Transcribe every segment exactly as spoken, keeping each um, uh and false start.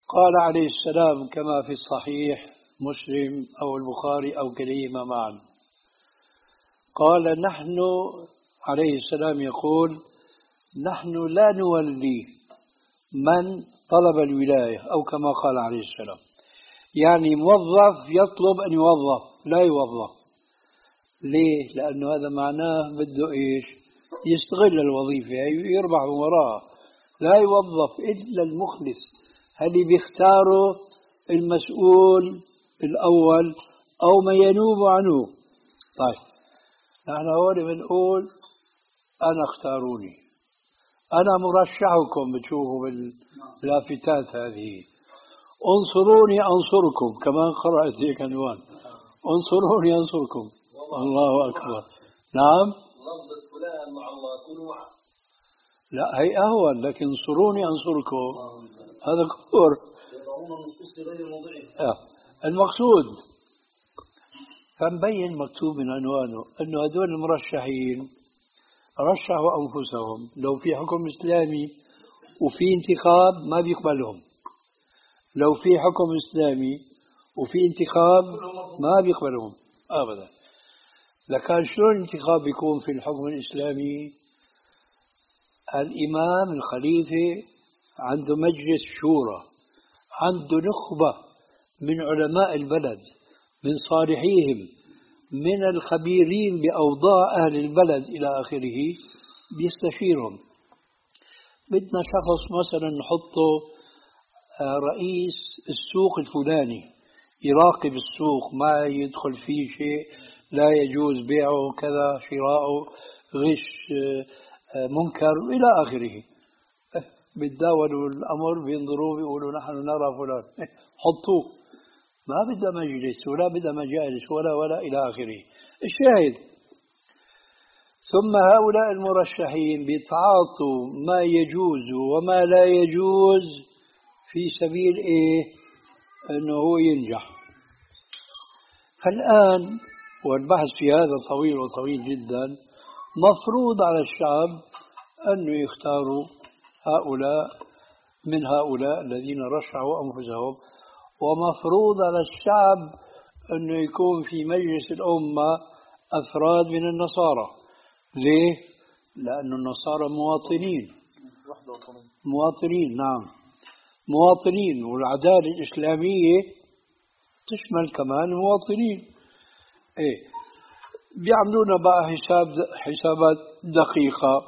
قال عليه السلام كما في الصحيح مسلم أو البخاري أو كليهما معا، قال نحن عليه السلام يقول نحن لا نولي من طلب الولاية، أو كما قال عليه السلام، يعني موظف يطلب أن يوظف لا يوظف. ليه؟ لأنه هذا معناه بده إيش؟ يستغل الوظيفة يربح من وراها. لا يوظف إلا المخلص، اللي بيختاره المسؤول الأول أو من ينوب عنه. طيب نحن هون بنقول أنا اختاروني، أنا مرشحكم، بتشوفوا باللافتات هذه، انصروني أنصركم، كمان قرأت هيك عنوان، انصروني أنصركم. الله أكبر. نعم، لفظ فلان مع الله كونوا معه، لا هي أهون، لكن انصروني أنصركم هذا كفر. المقصود فمبين مكتوب من عنوانه أنه هذول المرشحين رشحوا أنفسهم. لو في حكم إسلامي وفي انتخاب ما بيقبلهم، لو في حكم إسلامي وفي انتخاب ما بيقبلهم أبدا. لكن شلون الانتخاب بيكون في الحكم الإسلامي؟ الإمام الخليفة عنده مجلس شورى، عنده نخبة من علماء البلد، من صالحيهم، من الخبيرين بأوضاع أهل البلد إلى آخره، بيستشيرهم. بدنا شخص مثلا نحطه رئيس السوق الفلاني، يراقب السوق، ما يدخل فيه شيء لا يجوز بيعه كذا شراءه، غش منكر إلى آخره. بيتداولوا الأمر، بينظروا بيقولوا نحن نرى فلان، حطوه. ما بدأ مجلس ولا بدأ مجالس ولا ولا إلى آخره. الشاهد، ثم هؤلاء المرشحين بيتعاطوا ما يجوز وما لا يجوز في سبيل إيه؟ أنه هو ينجح. فالآن والبحث في هذا طويل وطويل جدا، مفروض على الشعب أنه يختاروا هؤلاء من هؤلاء الذين رشحوا أنفسهم، ومفروض على الشعب أنه يكون في مجلس الأمة أفراد من النصارى. ليه؟ لأن النصارى مواطنين، مواطنين نعم مواطنين، والعدالة الإسلامية تشمل كمان المواطنين. إيه بيعملون بقى حساب حسابات دقيقة.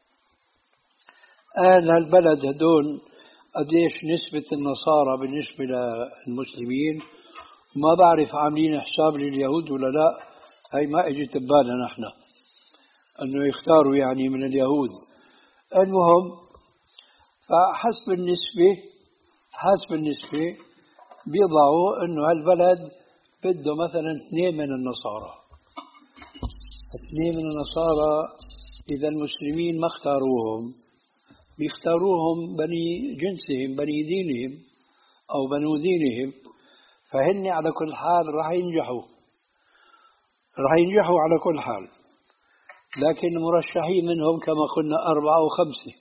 أهل البلد هدول قديش نسبة النصارى بالنسبة للمسلمين؟ ما بعرف عاملين حساب لليهود ولا لا، هاي ما اجت ببالنا نحن أنه يختاروا يعني من اليهود. المهم فحسب النسبة حسب النسبة بيضعوا أنه هالبلد بده مثلا اثنين من النصارى. اثنين من النصارى إذا المسلمين ما اختاروهم، بيختاروهم بني جنسهم، بني دينهم أو بنو دينهم، فهن على كل حال راح ينجحوا راح ينجحوا على كل حال. لكن المرشحين منهم كما قلنا أربعة أو خمسة.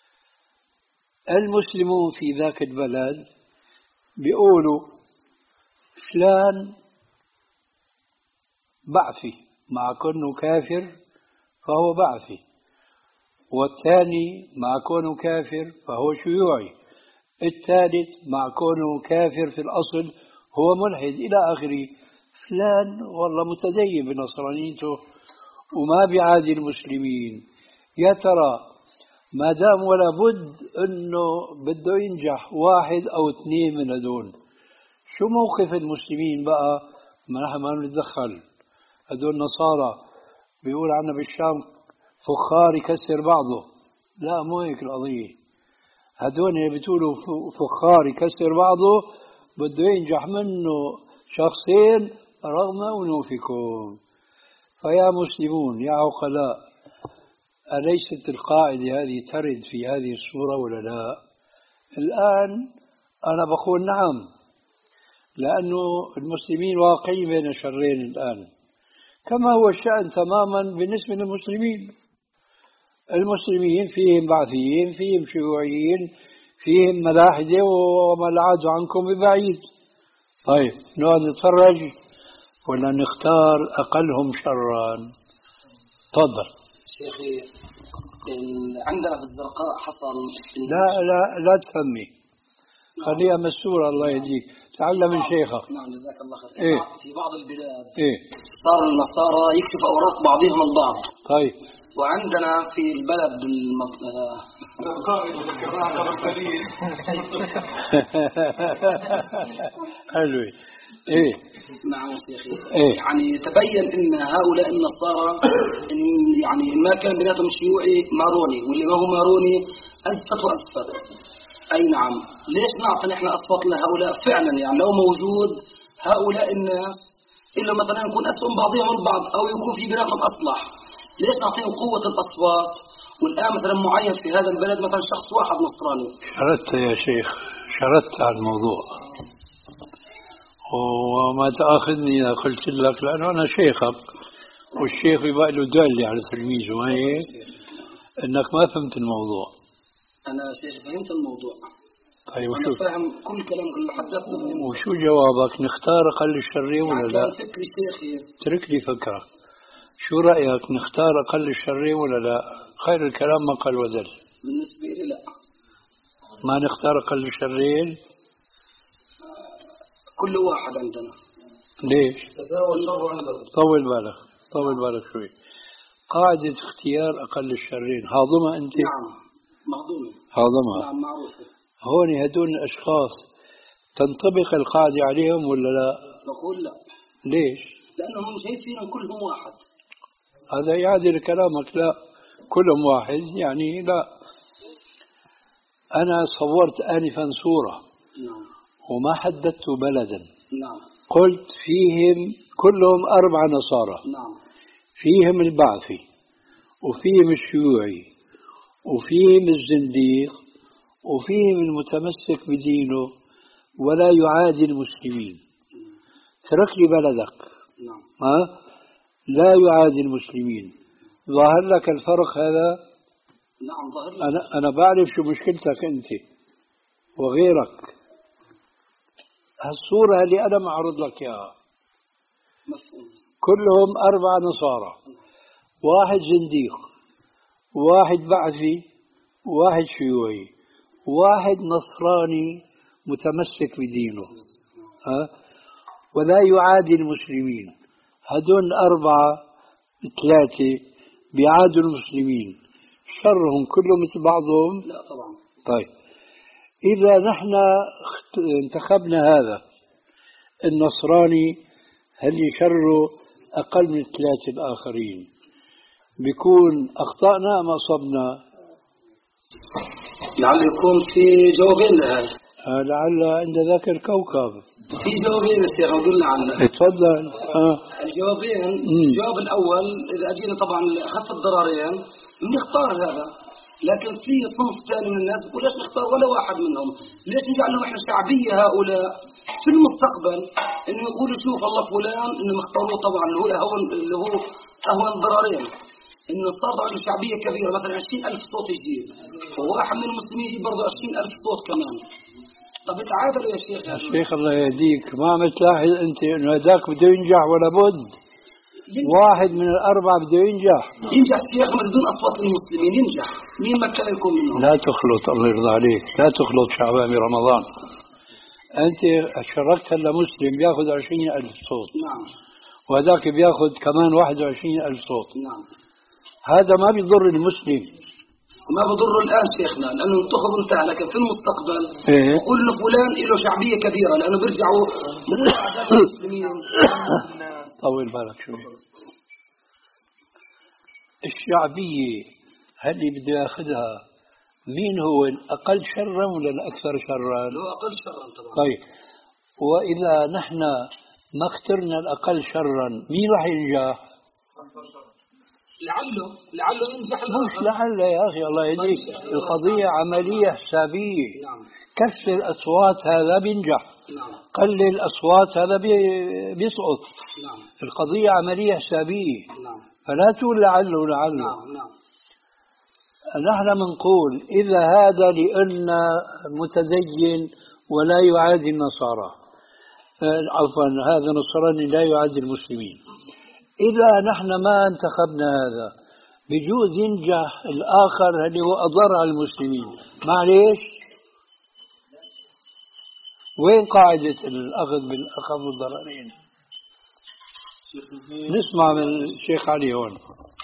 المسلمون في ذاك البلد بيقولوا فلان بعثي، مع كونه كافر فهو بعثي، والثاني مع كونه كافر فهو شيوعي، الثالث مع كونه كافر في الأصل هو ملحد إلى آخره. فلان والله متدين بنصرانيته وما بيعادي المسلمين. يا ترى ما دام ولا بد أنه بده ينجح واحد أو اثنين من هدول، شو موقف المسلمين بقى؟ ما نحن ما نتدخل. هدول نصارى بيقول عنا بالشام فخار يكسر بعضه، لا مو هيك القضية. هدول بتقولوا فخار يكسر بعضه بده ينجح منه شخصين رغم أنوفكم. فيا مسلمون يا عقلاء، أليست القاعدة هذه ترد في هذه الصورة ولا لا؟ الآن أنا بقول نعم، لأنه المسلمين واقعين بين شرين الآن، كما هو الشأن تماما بالنسبة للمسلمين. المسلمين فيهم بعثيين، فيهم شيوعيين، فيهم ملاحدة وما العاد عنكم ببعيد. طيب نقعد نتفرج ولا نختار أقلهم شرا؟ تفضل. شيخي عندنا في الزرقاء حصل. لا لا لا تسمي، خليها مسورة الله يهديك، تعلم من شيخك. نعم جزاك الله خير. إيه؟ في بعض البلاد إيه؟ صار النصارى يكشف أوراق بعضهم البعض. طيب. وعندنا في البلد المط... حلو. ايه نعم يا شيخي. إيه؟ يعني تبين ان هؤلاء النصارى إن يعني ما كان بيناتهم شيوعي ماروني، واللي ما هو ماروني اسفت واسفت. اي نعم. ليش نعطي نحن اصوات لهؤلاء فعلا؟ يعني لو موجود هؤلاء الناس إلا مثلا يكون اسهم بعضهم البعض او يكون في بيناتهم اصلح، ليش نعطيهم قوة الأصوات والآن مثلا معين في هذا البلد مثلا شخص واحد نصراني؟ شردت يا شيخ، شردت على الموضوع وما تأخذني إذا قلت لك، لأنه أنا شيخك والشيخ يبقى له دالة على تلميذه، ما هيك؟ إنك ما فهمت الموضوع. أنا شيخ فهمت الموضوع. طيب أنا وشو فاهم كل كلام اللي حدثته. وشو جوابك؟ نختار أقل الشرين ولا لا؟ كان فكري شيخي. اترك لي فكرة. شو رأيك، نختار أقل الشرين ولا لا؟ خير الكلام ما قال ودل. بالنسبة لي لا. ما نختار أقل الشرين؟ كل واحد عندنا. ليش؟ تساوى الشر عندنا. طول بالك، طول بالك شوي. قاعدة اختيار أقل الشرين هاضمة أنت؟ نعم مهضومة. هاضمة. نعم معروفة. هون هدول الأشخاص تنطبق القاعدة عليهم ولا لا؟ نقول لا. ليش؟ لأنهم شايفين كلهم واحد. هذا يعادل كلامك لا كلهم واحد، يعني لا. أنا صورت آنفا صورة. نعم. وما حددت بلدا. نعم. قلت فيهم كلهم أربع نصارى. نعم. فيهم البعثي وفيهم الشيوعي وفيهم الزنديق وفيهم المتمسك بدينه ولا يعادي المسلمين. ترك لي بلدك. نعم. ها؟ لا يعادي المسلمين. ظاهر لك الفرق هذا؟ نعم ظاهر لك. أنا أنا بعرف شو مشكلتك أنت وغيرك. هالصورة اللي أنا معرض لك إياها مفهوم. كلهم أربع نصارى، واحد زنديق، واحد بعثي، واحد شيوعي، واحد نصراني متمسك بدينه، ها؟ ولا يعادي المسلمين. هدول أربعة ثلاثة بيعادوا المسلمين، شرهم كلهم مثل بعضهم؟ لا طبعا. طيب إذا نحن انتخبنا هذا النصراني هل يشره أقل من ثلاثة الآخرين، بيكون أخطأنا أم أصبنا؟ لعل يكون في جوابين لهذا. لعل عند ذاك الكوكب في جوابين يا شيخ أقول لعل. تفضل. آه. الجوابين. الجواب الأول إذا أجينا طبعا أخف الضررين بنختار هذا، لكن في صنف ثاني من الناس بيقول ليش نختار ولا واحد منهم؟ ليش نجعل لهم احنا شعبيه هؤلاء في المستقبل انه يقولوا شوف الله فلان انه مختاروه طبعا اللي هو اهون اللي هو اهون ضررين، انه صار عنده شعبيه كبيره مثلا عشرين ألف صوت يجيب، وواحد من المسلمين يجيب برضه عشرين ألف صوت كمان. طب تعادلوا يا شيخ. يا شيخ الله يهديك، ما عم تلاحظ انت انه هذاك بده ينجح ولا بد؟ واحد من الأربعة بده ينجح. ينجح شيخ من دون أصوات المسلمين ينجح، مين ما كان يكون منهم. لا تخلط، الله يرضى عليك، لا تخلط شعبان برمضان. أنت شركت هلا مسلم بياخذ عشرين ألف صوت. نعم. وهذاك بياخذ كمان واحد وعشرين ألف صوت. نعم. هذا ما بيضر المسلم. ما بضره الآن شيخنا لأنه انتخب انتهى، لكن في المستقبل إيه؟ يقول إنه فلان له شعبية كبيرة لأنه بيرجعوا من أعداد المسلمين. طول بالك شوي. الشعبية هل اللي بده ياخذها مين هو الأقل شرا ولا الأكثر شرا؟ هو أقل شرا طبعا. طيب وإذا نحن ما اخترنا الأقل شرا مين راح ينجح؟ لعله لعله ينجح الآخر. مش لعل يا أخي الله يهديك، القضية عملية حسابية. نعم. كسر الأصوات هذا بينجح. نعم. قلل الأصوات هذا بيسقط. نعم. القضية عملية حسابية. نعم. فلا تقول لعله لعله. نعم. نعم. نحن بنقول إذا هذا لأن متدين ولا يعادي النصارى، عفوا هذا نصراني لا يعادي المسلمين، إذا نحن ما انتخبنا هذا بجوز ينجح الآخر اللي هو أضر على المسلمين. معليش، وين قاعدة الأخذ بالأخف الضررين؟ نسمع من الشيخ علي هون.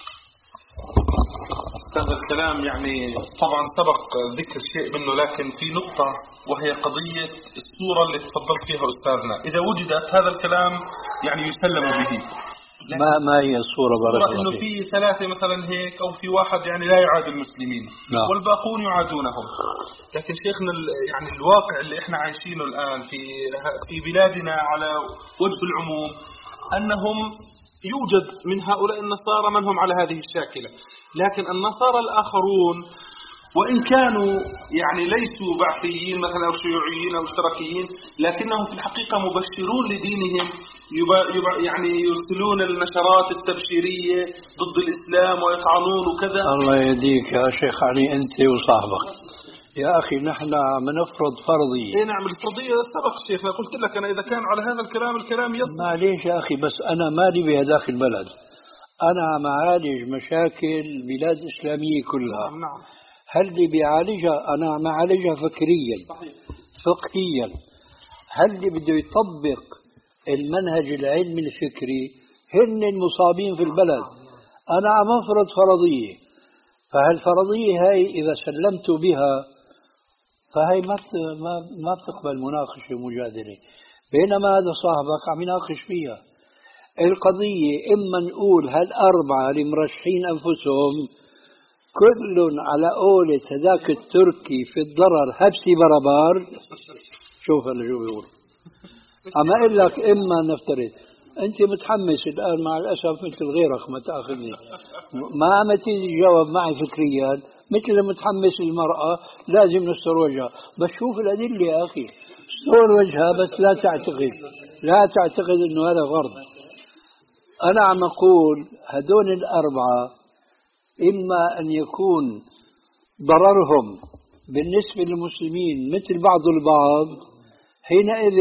هذا الكلام يعني طبعا سبق ذكر شيء منه، لكن في نقطة وهي قضية الصورة اللي تفضلت فيها أستاذنا. إذا وجدت هذا الكلام يعني يسلم به. ما ما هي الصورة بارك الله إنه فيك؟ في ثلاثة مثلا هيك، أو في واحد يعني لا يعاد المسلمين لا. والباقون يعادونهم. لكن شيخنا يعني الواقع اللي احنا عايشينه الآن في في بلادنا على وجه العموم أنهم يوجد من هؤلاء النصارى من هم على هذه الشاكلة، لكن النصارى الآخرون وإن كانوا يعني ليسوا بعثيين مثلا أو شيوعيين أو اشتراكيين، لكنهم في الحقيقة مبشرون لدينهم، يبا يبا يعني يرسلون النشرات التبشيرية ضد الإسلام ويطعنون وكذا. الله يهديك يا شيخ علي أنت وصاحبك. يا أخي نحن منفرض فرضية. إيه نعم، الفرضية سبق شيخنا، قلت لك أنا إذا كان على هذا الكلام الكلام يصل. معليش يا أخي، بس أنا مالي بهداك البلد، أنا عم أعالج مشاكل بلاد إسلامية كلها. نعم نعم. هل اللي بيعالجها أنا عم أعالجها فكريا صحيح. فقهيا. هل اللي بده يطبق المنهج العلمي الفكري هن المصابين في البلد. أنا عم أفرض فرضية، فهالفرضية هاي إذا سلمت بها فهي ما ما ما بتقبل مناقشة ومجادلة، بينما هذا صاحبك عم يناقش فيها القضية. إما نقول هالأربعة اللي مرشحين أنفسهم كل على قولة هذاك التركي في الضرر هبسي بربار. شوف اللي شو بيقول. أما أقول لك إما نفترض أنت متحمس الآن مع الأسف مثل غيرك، ما تأخذني ما عم تيجي تجاوب معي فكريا مثل متحمس المرأة لازم نستر وجهها. بس شوف الأدلة يا أخي، استر وجهها بس لا تعتقد لا تعتقد إنه هذا غرض. أنا عم أقول هدول الأربعة إما أن يكون ضررهم بالنسبة للمسلمين مثل بعض البعض، حينئذ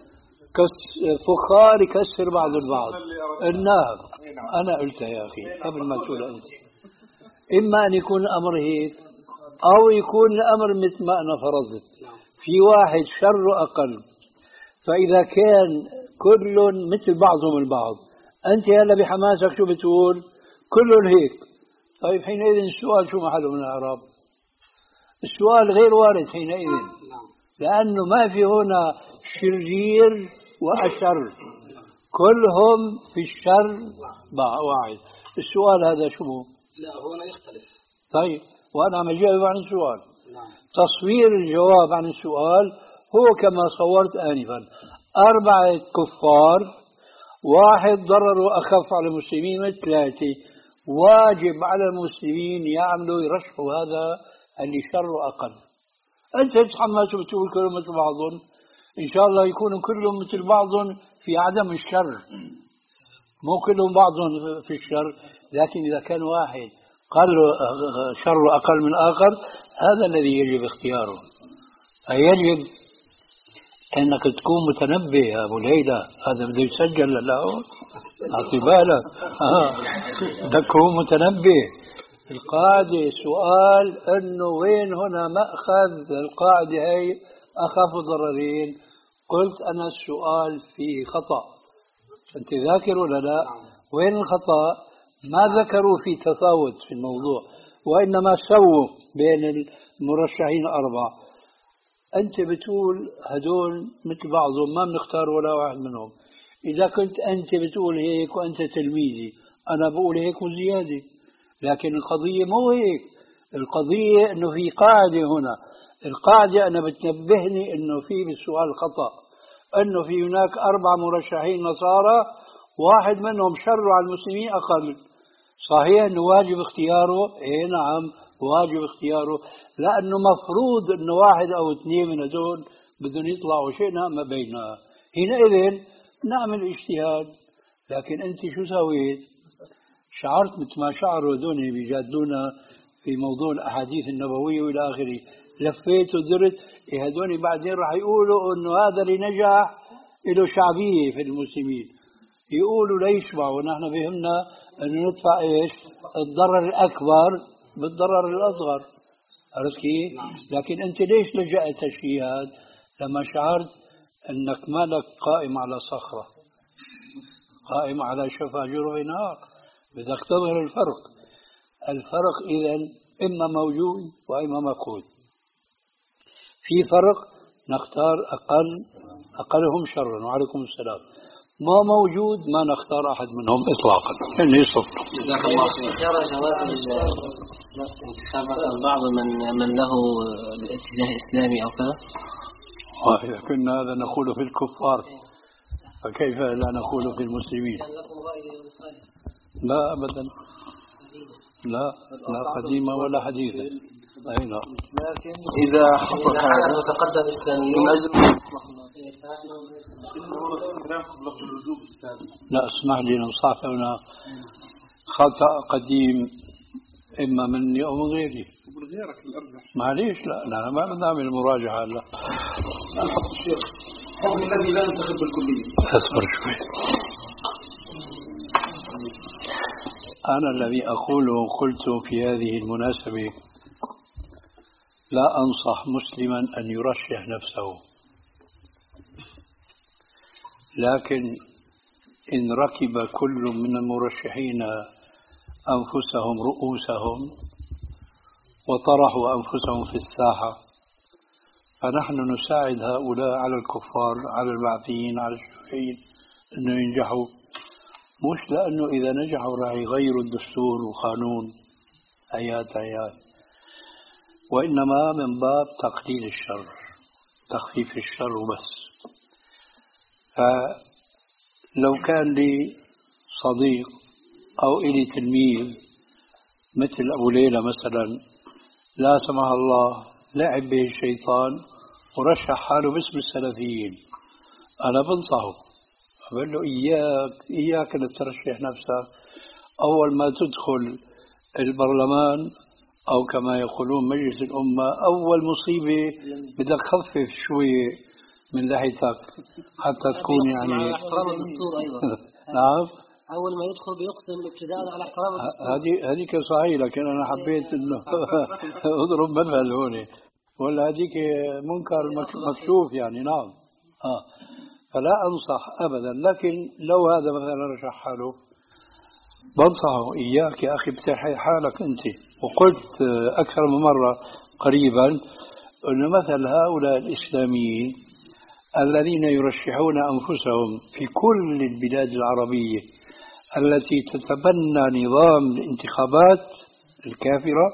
فخار يكسر بعض البعض. النار أنا قلتها يا أخي قبل ما تقول أنت. إما أن يكون الأمر هيك أو يكون الأمر مثل ما أنا فرضت، في واحد شر أقل. فإذا كان كل مثل بعضهم البعض، أنت هلا بحماسك شو بتقول؟ كل هيك. طيب حينئذ السؤال شو محله من الإعراب؟ السؤال غير وارد حينئذ، لأنه ما في هنا شرير وأشر، كلهم في الشر واحد. السؤال هذا شو؟ لا هنا يختلف. طيب وأنا عم أجاوب عن السؤال. تصوير الجواب عن السؤال هو كما صورت آنفا: أربعة كفار، واحد ضرر أخف على المسلمين من ثلاثة، واجب على المسلمين يعملوا يرشحوا هذا اللي شر أقل. أنت تتحمس وبتقول كلهم مثل بعضهم، إن شاء الله يكونوا كلهم مثل بعضهم في عدم الشر، مو كلهم بعضهم في الشر، لكن إذا كان واحد قال شر أقل من آخر هذا الذي يجب اختياره. يجب أنك تكون متنبه يا أبو ليلى، هذا بده يسجل له أعطي بالك. بدك تكون متنبه. القاعدة سؤال أنه وين هنا مأخذ القاعدة هي أخاف ضررين. قلت أنا السؤال فيه خطأ، أنت ذاكر ولا لا؟ وين الخطأ؟ ما ذكروا في تفاوت في الموضوع، وإنما سووا بين المرشحين الأربعة. أنت بتقول هدول مثل بعضهم ما بنختار ولا واحد منهم. إذا كنت أنت بتقول هيك وأنت تلميذي أنا بقول هيك وزيادة، لكن القضية مو هيك. القضية أنه في قاعدة هنا، القاعدة أنا بتنبهني أنه في بالسؤال خطأ، أنه في هناك أربع مرشحين نصارى واحد منهم شر على المسلمين أقل. صحيح أنه واجب اختياره؟ إيه نعم واجب اختياره، لأنه مفروض أنه واحد أو اثنين من هذول بدهم يطلعوا شئنا ما بيننا، حينئذ نعمل اجتهاد. لكن أنت شو سويت؟ شعرت مثل ما شعروا هذول بيجادلونا في موضوع الأحاديث النبوية وإلى آخره، لفيت ودرت، هذول بعدين راح يقولوا إنه هذا اللي نجح له شعبية في المسلمين، يقولوا ليشبع، ونحن فهمنا أنه ندفع إيش؟ الضرر الأكبر بالضرر الأصغر. عرفت كيف؟ لكن أنت ليش لجأت الشيء هذا؟ لما شعرت أنك مالك قائم على صخرة، قائم على شفا جرف نهار، بدك تظهر الفرق. الفرق إذن إما موجود وإما مفقود. في فرق نختار أقل أقلهم شرا، وعليكم السلام. ما موجود ما نختار أحد منهم إطلاقا. إني صفر. جزاك الله خير. ترى جواز انتخاب بعض من من له اتجاه إسلامي أو كذا. وإذا كنا هذا نقول في الكفار فكيف لا نقول في المسلمين؟ لا أبدا، لا لا قديمة ولا حديثة. أي لا. لكن إذا حصل هذا تقدم إسلاميون لا اسمح لي نصحح هنا خطأ قديم إما مني أو من غيري. معليش، لا لا ما بدنا نعمل مراجعة. لا حكم الذي لا ينتخب بالكلية. أصبر شوي. أنا الذي أقوله قلت في هذه المناسبة: لا أنصح مسلما أن يرشح نفسه، لكن إن ركب كل من المرشحين أنفسهم رؤوسهم وطرحوا أنفسهم في الساحة، فنحن نساعد هؤلاء على الكفار، على البعثيين، على الشيوعيين أنه ينجحوا، مش لأنه إذا نجحوا راح يغيروا الدستور وقانون آيات آيات، وإنما من باب تقليل الشر، تخفيف الشر وبس. فلو كان لي صديق أو إلي تلميذ مثل أبو ليلى مثلا، لا سمح الله لعب به الشيطان ورشح حاله باسم السلفيين، أنا بنصحه أقول له إياك إياك أن ترشح نفسك. أول ما تدخل البرلمان أو كما يقولون مجلس الأمة، أول مصيبة بدك خفف شوية من لحيتك حتى تكون يعني على احترام الدستور أيضا. نعم، أول ما يدخل بيقسم ابتداء على احترام الدستور. هذه هذيك صحيح، لكن أنا حبيت إنه أضرب مثل هون، ولا هذيك منكر مكشوف يعني. نعم آه. فلا أنصح أبدا، لكن لو هذا مثلا رشح حاله بنصحه: إياك يا أخي بتحي حالك أنت. وقلت أكثر من مرة قريبا أن مثل هؤلاء الإسلاميين الذين يرشحون أنفسهم في كل البلاد العربية التي تتبنى نظام الانتخابات الكافرة،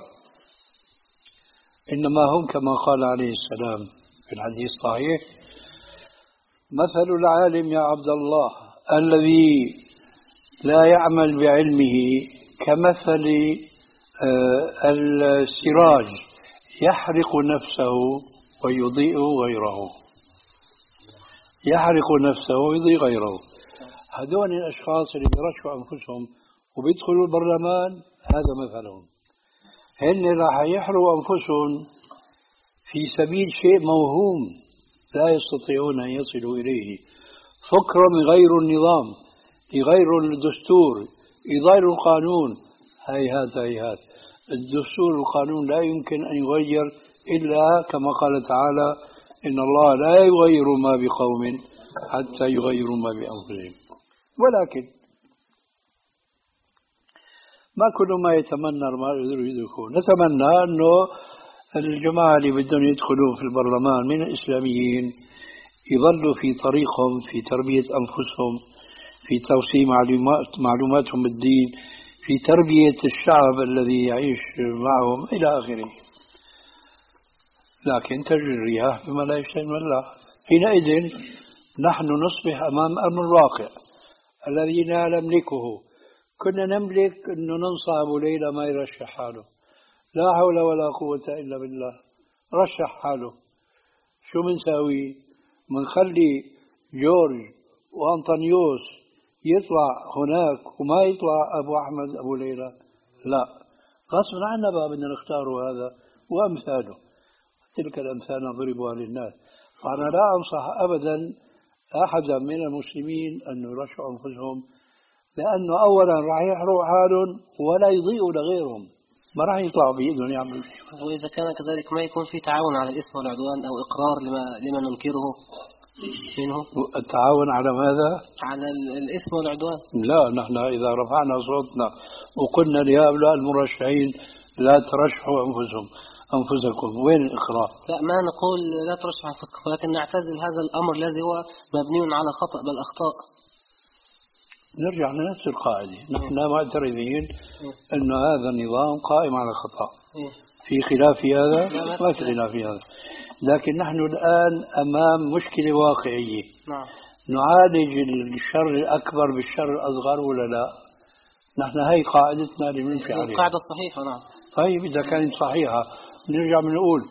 إنما هم كما قال عليه السلام في الحديث الصحيح: مثل العالم يا عبد الله الذي لا يعمل بعلمه كمثل السراج يحرق نفسه ويضيء غيره. يحرق نفسه ويضيء غيره. هذول الأشخاص اللي يرشحوا أنفسهم وبيدخلوا البرلمان هذا مثلهم. هن راح يحرقوا أنفسهم في سبيل شيء موهوم لا يستطيعون أن يصلوا إليه، فكرة يغيروا النظام، يغيروا الدستور، يغيروا القانون. هيهات هيهات، الدستور والقانون لا يمكن أن يغير إلا كما قال تعالى: إن الله لا يغير ما بقوم حتى يغيروا ما بأنفسهم. ولكن ما كل ما يتمنى ما يقدروا يدركون. نتمنى أنه الجماعة اللي بدهم يدخلوا في البرلمان من الإسلاميين يظلوا في طريقهم في تربية أنفسهم، في توسيع معلومات معلوماتهم بالدين، في تربية الشعب الذي يعيش معهم إلى آخره. لكن تجري الرياح بما لا يشتهي الله. حينئذ نحن نصبح أمام أمر الواقع الذي لا نملكه. كنا نملك أنه ننصح أبو ليلى ما يرشح حاله، لا حول ولا قوة إلا بالله، رشح حاله. شو منساوي؟ منخلي جورج وأنطونيوس يطلع هناك وما يطلع أبو أحمد أبو ليلى؟ لا، غصب عنا بقى بدنا نختاره هذا وأمثاله، تلك الأمثال نضربها للناس. فأنا لا أنصح أبدا أحدا من المسلمين أن يرشحوا أنفسهم، لأنه أولا راح يحرقوا حالهم ولا يضيئوا لغيرهم، ما راح يطلعوا بإيدهم يعملوا شيء. وإذا كان كذلك ما يكون في تعاون على الإثم والعدوان أو إقرار لما لما ننكره منه. التعاون على ماذا؟ على الإثم والعدوان. لا، نحن إذا رفعنا صوتنا وقلنا لهؤلاء المرشحين لا ترشحوا أنفسهم أنفسكم، وين الإقرار؟ لا، ما نقول لا ترشحوا أنفسكم، ولكن نعتزل هذا الأمر الذي هو مبني على خطأ بل أخطاء. نرجع لنفس القاعدة، نحن معترفين أن هذا النظام قائم على خطأ. في خلاف في هذا؟ ما في خلاف في هذا، لكن نحن الآن أمام مشكلة واقعية. نعم. نعالج الشر الأكبر بالشر الأصغر ولا لا؟ نحن هاي قاعدتنا اللي بنمشي عليها. القاعدة الصحيحة. نعم. طيب إذا كانت صحيحة نرجع بنقول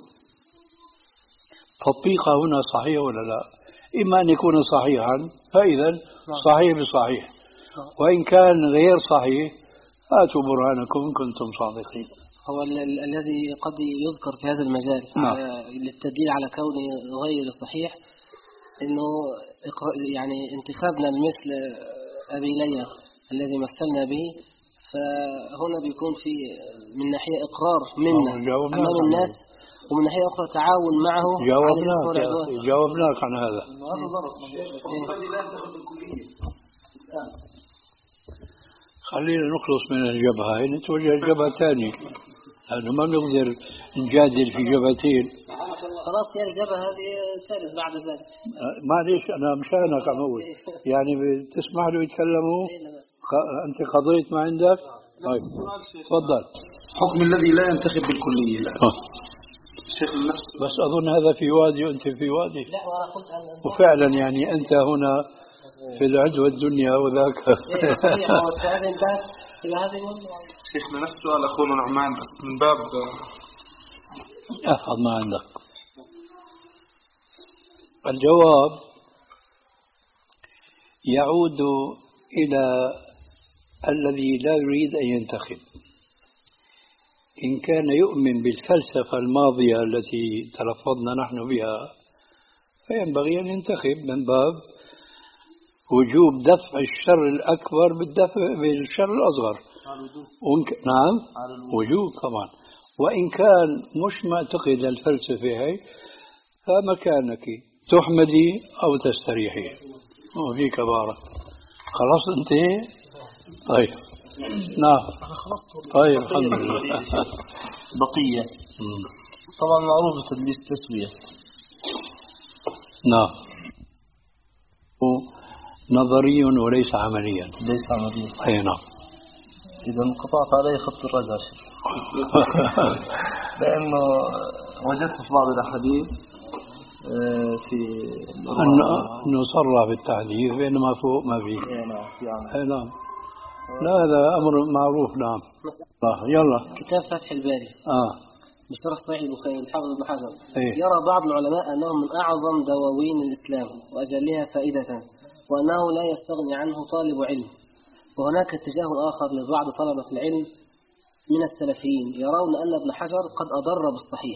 تطبيقها هنا صحيح ولا لا؟ إما أن يكون صحيحا فإذا صحيح بصحيح، وإن كان غير صحيح هاتوا برهانكم إن كنتم صادقين. هو الذي قد يذكر في هذا المجال نعم. للتدليل على كونه غير صحيح إنه يعني انتخابنا مثل أبي ليلى الذي مثلنا به، فهنا بيكون في من ناحية إقرار منا أمام الناس، ومن ناحية أخرى تعاون معه على الإثم والعدوان. جاوبناك عن هذا. خلينا نخلص من الجبهة، نتوجه الجبهة ثانية، لأنه ما نقدر نجادل في جبهتين. خلاص يا الجبهة هذه ثالث بعد ذلك. معليش أنا مشانك عم أقول، يعني بتسمح له يتكلموا؟ أنت قضيت ما عندك؟ طيب تفضل. حكم الذي لا ينتخب بالكلية. لا. شيخ النفس. بس أظن هذا في وادي وأنت في وادي. لا، وأنا قلت أن وفعلا يعني أنت هنا في العدوى الدنيا وذاك. شيخنا نفس سؤال أخونا نعمان بس من باب أحفظ ما عندك. الجواب يعود إلى الذي لا يريد أن ينتخب. إن كان يؤمن بالفلسفة الماضية التي تلفظنا نحن بها فينبغي أن ينتخب من باب وجوب دفع الشر الأكبر بالدفع بالشر الأصغر. نعم وجوب طبعا. وإن كان مش معتقد الفلسفة هي فمكانك تحمدي أو تستريحي وفيك بارك. خلاص انتهي. طيب نعم. طيب الحمد لله. بقية مم. طبعا معروف تدليس التسوية. نعم نظري وليس عمليا. ليس عمليا. أي نعم. إذا انقطعت عليه خط الرجع لأنه وجدت في بعض الأحاديث في أنه صرح بالتحديث بينما فوق ما فيه. أي نعم. لا هذا أمر معروف. نعم. يلا كتاب فتح الباري آه بشرح صحيح البخاري الحافظ ابن حجر. إيه؟ يرى بعض العلماء أنه من أعظم دواوين الإسلام وأجلها فائدة، وأنه لا يستغني عنه طالب علم. وهناك اتجاه آخر لبعض طلبة العلم من السلفيين يرون أن ابن حجر قد أضر بالصحيح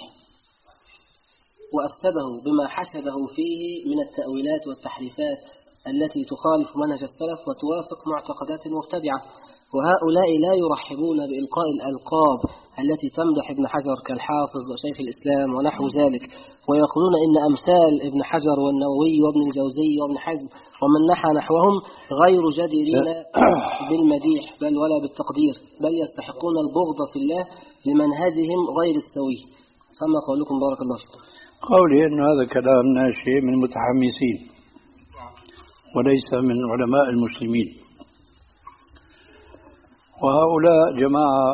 وأفسده بما حشده فيه من التأويلات والتحريفات التي تخالف منهج السلف وتوافق معتقدات مبتدعة. وهؤلاء لا يرحبون بإلقاء الألقاب التي تمدح ابن حجر كالحافظ وشيخ الإسلام ونحو ذلك، ويقولون إن أمثال ابن حجر والنووي وابن الجوزي وابن حزم ومن نحى نحوهم غير جديرين بالمديح بل ولا بالتقدير، بل يستحقون البغض في الله لمنهجهم غير السوي. فما قولكم بارك الله فيكم؟ قولي أن هذا كلام ناشئ من متحمسين وليس من علماء المسلمين، وهؤلاء جماعة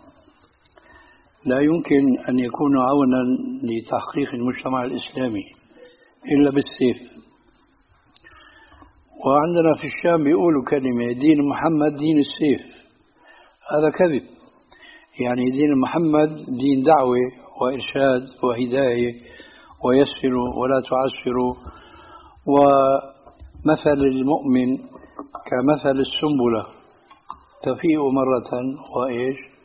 لا يمكن أن يكونوا عونا لتحقيق المجتمع الإسلامي إلا بالسيف. وعندنا في الشام بيقولوا كلمة دين محمد دين السيف، هذا كذب. يعني دين محمد دين دعوة وإرشاد وهداية ويسروا ولا تعسروا، ومثل المؤمن كمثل السنبلة تفيء مرة وإيش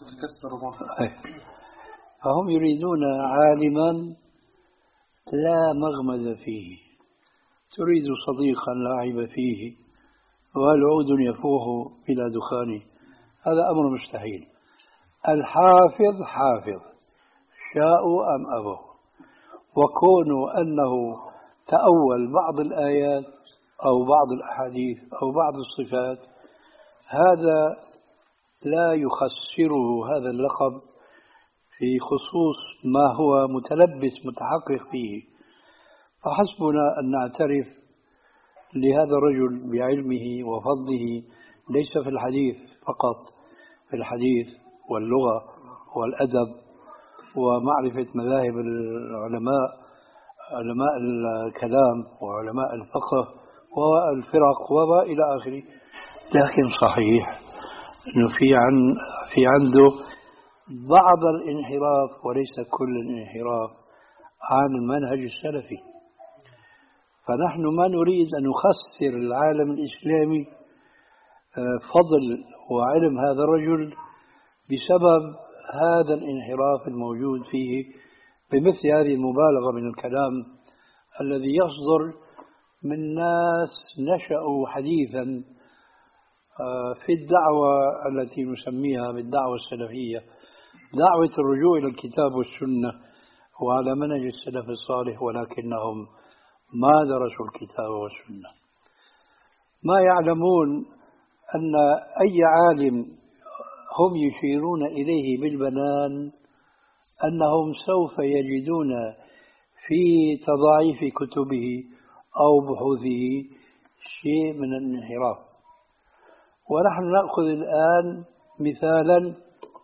فهم يريدون عالما لا مغمز فيه، تريد صديقا لا عيب فيه، والعود يفوح بلا دخان، هذا أمر مستحيل. الحافظ حافظ شاءوا أم أبوا، وكونوا أنه تأول بعض الآيات أو بعض الأحاديث أو بعض الصفات، هذا لا يخسره هذا اللقب في خصوص ما هو متلبس متحقق فيه. فحسبنا أن نعترف لهذا الرجل بعلمه وفضله، ليس في الحديث فقط، في الحديث واللغة والأدب ومعرفة مذاهب العلماء، علماء الكلام وعلماء الفقه والفرق وما إلى آخره. لكن صحيح أنه في عن في عنده بعض الانحراف وليس كل الانحراف عن المنهج السلفي. فنحن ما نريد أن نخسر العالم الإسلامي فضل وعلم هذا الرجل بسبب هذا الانحراف الموجود فيه بمثل هذه المبالغة من الكلام الذي يصدر من ناس نشأوا حديثا في الدعوة التي نسميها بالدعوة السلفية، دعوة الرجوع إلى الكتاب والسنة وعلى منهج السلف الصالح، ولكنهم ما درسوا الكتاب والسنة، ما يعلمون أن أي عالم هم يشيرون إليه بالبنان أنهم سوف يجدون في تضاعيف كتبه أو بحوثه شيء من الانحراف. ونحن نأخذ الآن مثالا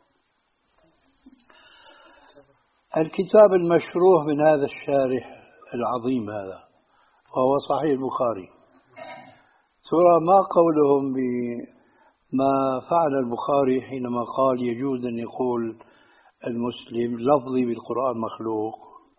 الكتاب المشروح من هذا الشارح العظيم هذا وهو صحيح البخاري. ترى ما قولهم بما فعل البخاري حينما قال يجوز أن يقول المسلم لفظي بالقرآن مخلوق؟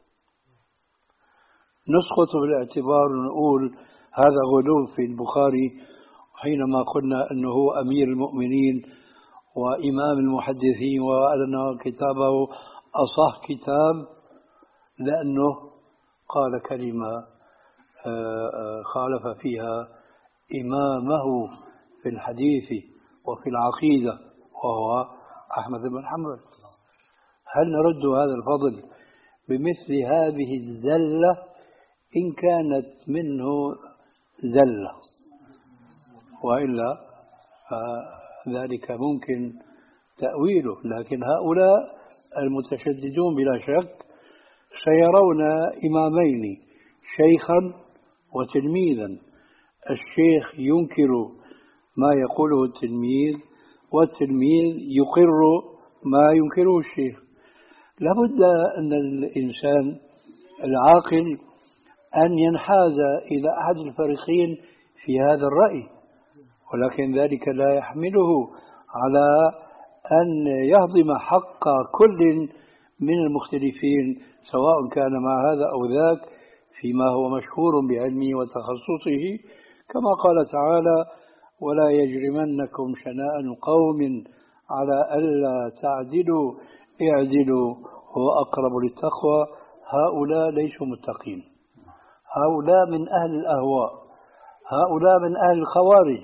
نسقط بالاعتبار ونقول هذا غلو في البخاري حينما قلنا أنه هو أمير المؤمنين وإمام المحدثين وأن كتابه أصح كتاب لأنه قال كلمة خالف فيها إمامه في الحديث وفي العقيدة وهو أحمد بن حنبل. هل نرد هذا الفضل بمثل هذه الزلة إن كانت منه زلة؟ وإلا فذلك ممكن تأويله. لكن هؤلاء المتشددون بلا شك سيرون إمامين، شيخا وتلميذا، الشيخ ينكر ما يقوله التلميذ والتلميذ يقر ما ينكره الشيخ. لابد أن الإنسان العاقل أن ينحاز إلى أحد الفريقين في هذا الرأي، ولكن ذلك لا يحمله على أن يهضم حق كل من المختلفين سواء كان مع هذا أو ذاك فيما هو مشهور بعلمه وتخصصه، كما قال تعالى: ولا يجرمنكم شنآن قوم على ألا تعدلوا اعدلوا هو أقرب للتقوى. هؤلاء ليسوا متقين، هؤلاء من أهل الأهواء، هؤلاء من أهل الخوارج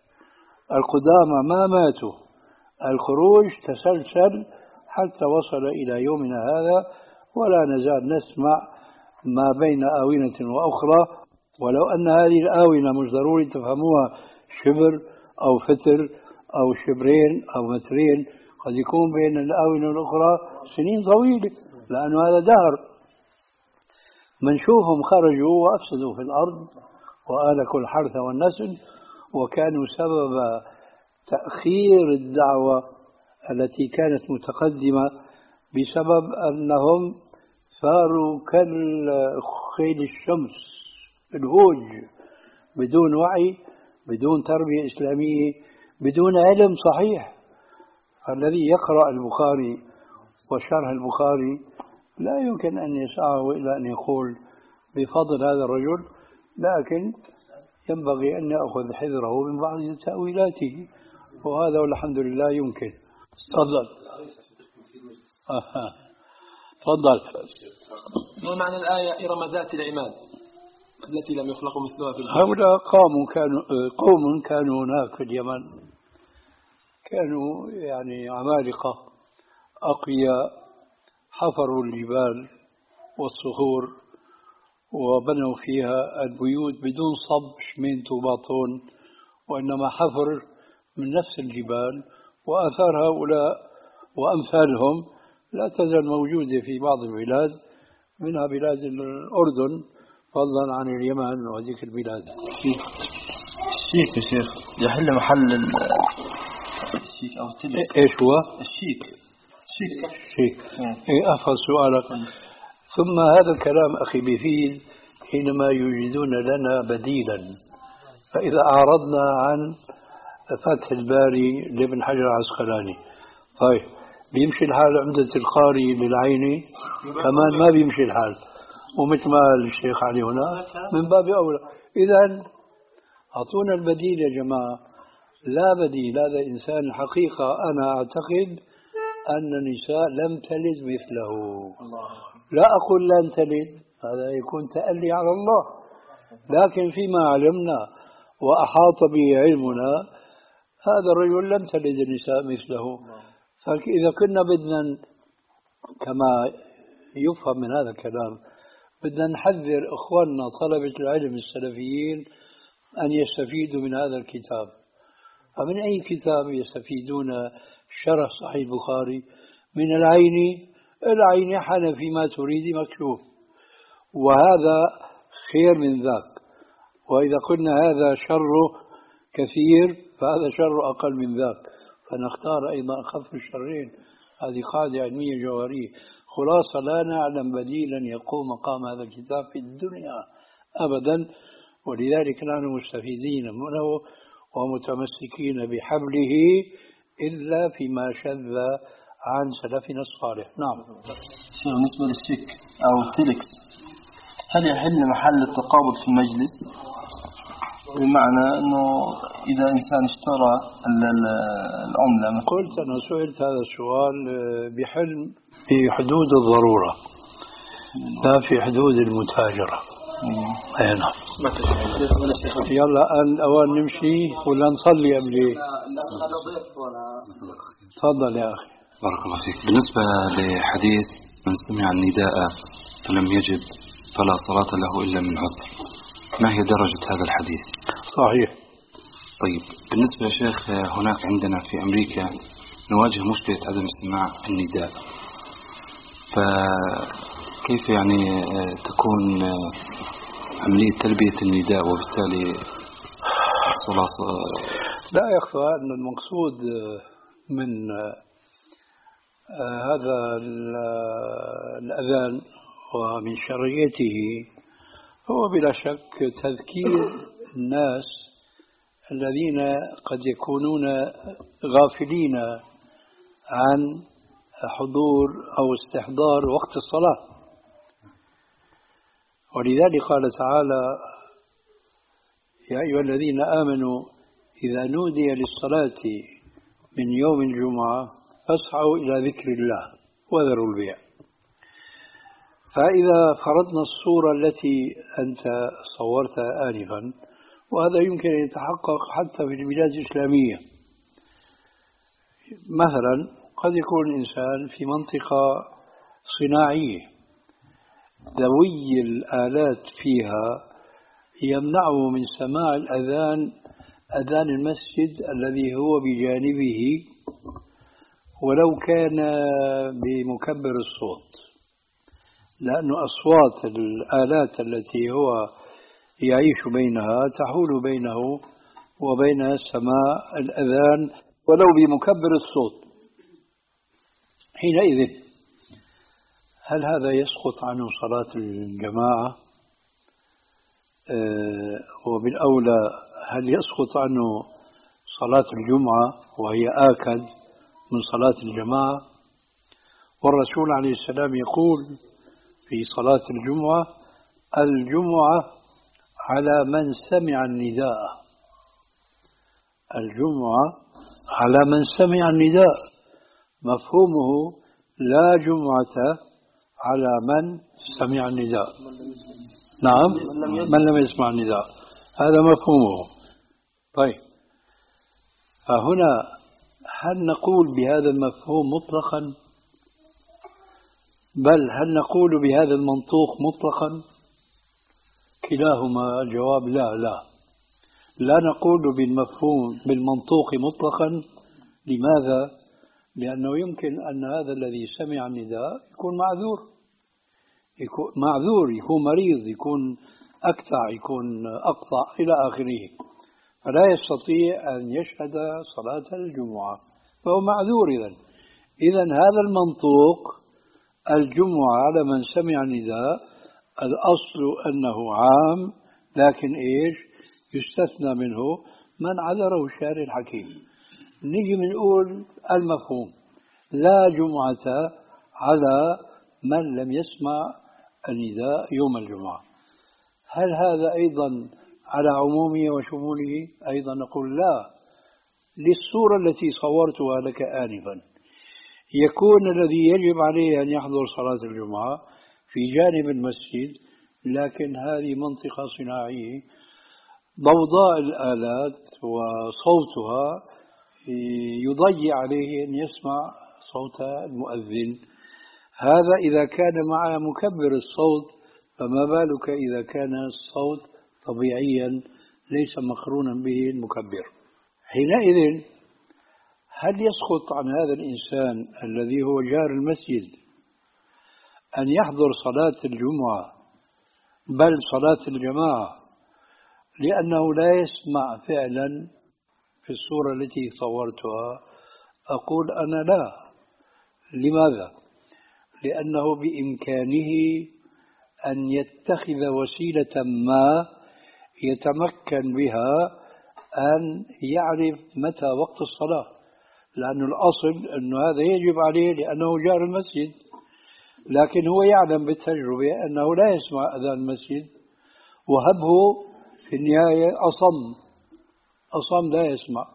القدامى ما ماتوا، الخروج تسلسل حتى وصل إلى يومنا هذا، ولا نزال نسمع ما بين آونة وأخرى، ولو أن هذه الآونة مش ضروري تفهموها شبر أو فتر أو شبرين أو مترين، قد يكون بين الآونة والأخرى سنين طويلة، لأن هذا دهر. منشوفهم خرجوا وأفسدوا في الأرض وآلكوا الحرث والنسل، وكانوا سبب تأخير الدعوة التي كانت متقدمة بسبب أنهم صاروا كالخيل الشمس الهوج، بدون وعي، بدون تربية إسلامية، بدون علم صحيح. فالذي يقرأ البخاري وشرح البخاري لا يمكن أن يسعه إلى أن يقول بفضل هذا الرجل، لكن ينبغي أن يأخذ حذره من بعض تأويلاته، وهذا والحمد لله يمكن. تفضل. أها تفضل. ما معنى الآية إرم ذات العماد التي لم يخلق مثلها في الأرض؟ هؤلاء قوم كانوا قوم كانوا هناك في اليمن، كانوا يعني عمالقة أقوياء، حفروا الجبال والصخور وبنوا فيها البيوت بدون صب شمنت وباطون، وإنما حفر من نفس الجبال. وآثار هؤلاء وأمثالهم لا تزال موجودة في بعض البلاد، منها بلاد الأردن فضلا عن اليمن وهذه البلاد. الشيك يا شيخ يحل محل الشيك أو التلك. إيش هو؟ الشيك. الشيك. الشيك. إيه أفهم سؤالك. ثم هذا الكلام أخي بيفيد حينما يوجدون لنا بديلا. فإذا أعرضنا عن فتح الباري لابن حجر العسقلاني، طيب بيمشي الحال عمدة القاري للعيني كمان ما بيمشي الحال، ومثل ما الشيخ علي هنا من باب أولى. إذن أعطونا البديل يا جماعة. لا بديل. هذا إنسان الحقيقة أنا أعتقد أن النساء لم تلد مثله. لا أقول لن تلد، هذا يكون تألي على الله، لكن فيما علمنا وأحاط به علمنا هذا الرجل لم تلد النساء مثله. فإذا كنا بدنا كما يفهم من هذا الكلام بدنا نحذر إخواننا طلبة العلم السلفيين أن يستفيدوا من هذا الكتاب. فمن أي كتاب يستفيدون؟ شرح صحيح البخاري من العين العين حنفي ما تريد مكشوف، وهذا خير من ذاك. وإذا قلنا هذا شر كثير فهذا شر أقل من ذاك، فنختار أيضا أخف الشرين. هذه قاعدة علمية جوهرية. خلاصة لا نعلم بديلا يقوم مقام هذا الكتاب في الدنيا أبدا، ولذلك نحن مستفيدين منه ومتمسكين بحبله إلا فيما شذ عن سلفنا الصالح. نعم. بالنسبة للشك أو التلكس، هل يحل محل التقابض في المجلس؟ بمعنى أنه إذا إنسان اشترى العملة. قلت أنا سئلت هذا السؤال بحلم في حدود الضرورة لا في حدود المتاجرة. أي نعم. يلا الأوان نمشي ولا نصلي قبل؟ تفضل يا أخي. بارك الله فيك. بالنسبة لحديث من سمع النداء فلم يجب فلا صلاة له إلا من عذر، ما هي درجة هذا الحديث؟ صحيح. طيب بالنسبة يا شيخ، هناك عندنا في أمريكا نواجه مشكلة عدم استماع النداء، فكيف يعني تكون عملية تلبية النداء وبالتالي الصلاة؟ لا يخفى أن المقصود من هذا الأذان ومن شرعيته هو بلا شك تذكير الناس الذين قد يكونون غافلين عن حضور أو استحضار وقت الصلاة. ولذلك قال تعالى: يا أيها الذين آمنوا إذا نودي للصلاة من يوم الجمعة فاسعوا إلى ذكر الله وذروا البيع. فإذا فرضنا الصورة التي أنت صورتها آنفا، وهذا يمكن أن يتحقق حتى في البلاد الإسلامية، مثلا قد يكون الإنسان في منطقة صناعية ذوي الآلات فيها يمنعه من سماع الأذان، أذان المسجد الذي هو بجانبه، ولو كان بمكبر الصوت، لأن أصوات الآلات التي هو يعيش بينها تحول بينه وبين سماع الأذان ولو بمكبر الصوت. حينئذ هل هذا يسقط عنه صلاة الجماعة؟ أه وبالأولى هل يسقط عنه صلاة الجمعة وهي آكد من صلاة الجماعة؟ والرسول عليه السلام يقول في صلاة الجمعة: الجمعة على من سمع النداء. الجمعة على من سمع النداء. مفهومه لا جمعة على من سمع النداء. نعم، من لم يسمع النداء، هذا مفهومه. طيب، فهنا هل نقول بهذا المفهوم مطلقا، بل هل نقول بهذا المنطوق مطلقا؟ كلاهما الجواب لا لا لا نقول بالمفهوم بالمنطوق مطلقا. لماذا؟ لأنه يمكن أن هذا الذي سمع النداء يكون معذور، يكون معذور، يكون مريض، يكون أكتع، يكون أقطع إلى آخره، فلا يستطيع أن يشهد صلاة الجمعة، فهو معذور. إذن إذن هذا المنطوق الجمعة على من سمع النداء الأصل أنه عام، لكن إيش يستثنى منه من عذره الشارع الحكيم. نيجي بنقول المفهوم لا جمعة على من لم يسمع النداء يوم الجمعة، هل هذا أيضا على عمومه وشموله؟ أيضا نقول لا، للصورة التي صورتها لك آنفا. يكون الذي يجب عليه أن يحضر صلاة الجمعة في جانب المسجد، لكن هذه منطقة صناعية ضوضاء الآلات وصوتها يضيع عليه أن يسمع صوت المؤذن. هذا إذا كان مع مكبر الصوت، فما بالك إذا كان الصوت طبيعيا ليس مقرونا به المكبر. حينئذ هل يسقط عن هذا الإنسان الذي هو جار المسجد أن يحضر صلاة الجمعة بل صلاة الجماعة لأنه لا يسمع فعلا في الصورة التي صورتها؟ أقول أنا لا. لماذا؟ لأنه بإمكانه أن يتخذ وسيلة ما يتمكن بها أن يعرف متى وقت الصلاة، لأن الأصل أنه هذا يجب عليه لأنه جار المسجد، لكن هو يعلم بالتجربة أنه لا يسمع أذان المسجد، وهبه في النهاية أصم أصم لا يسمع،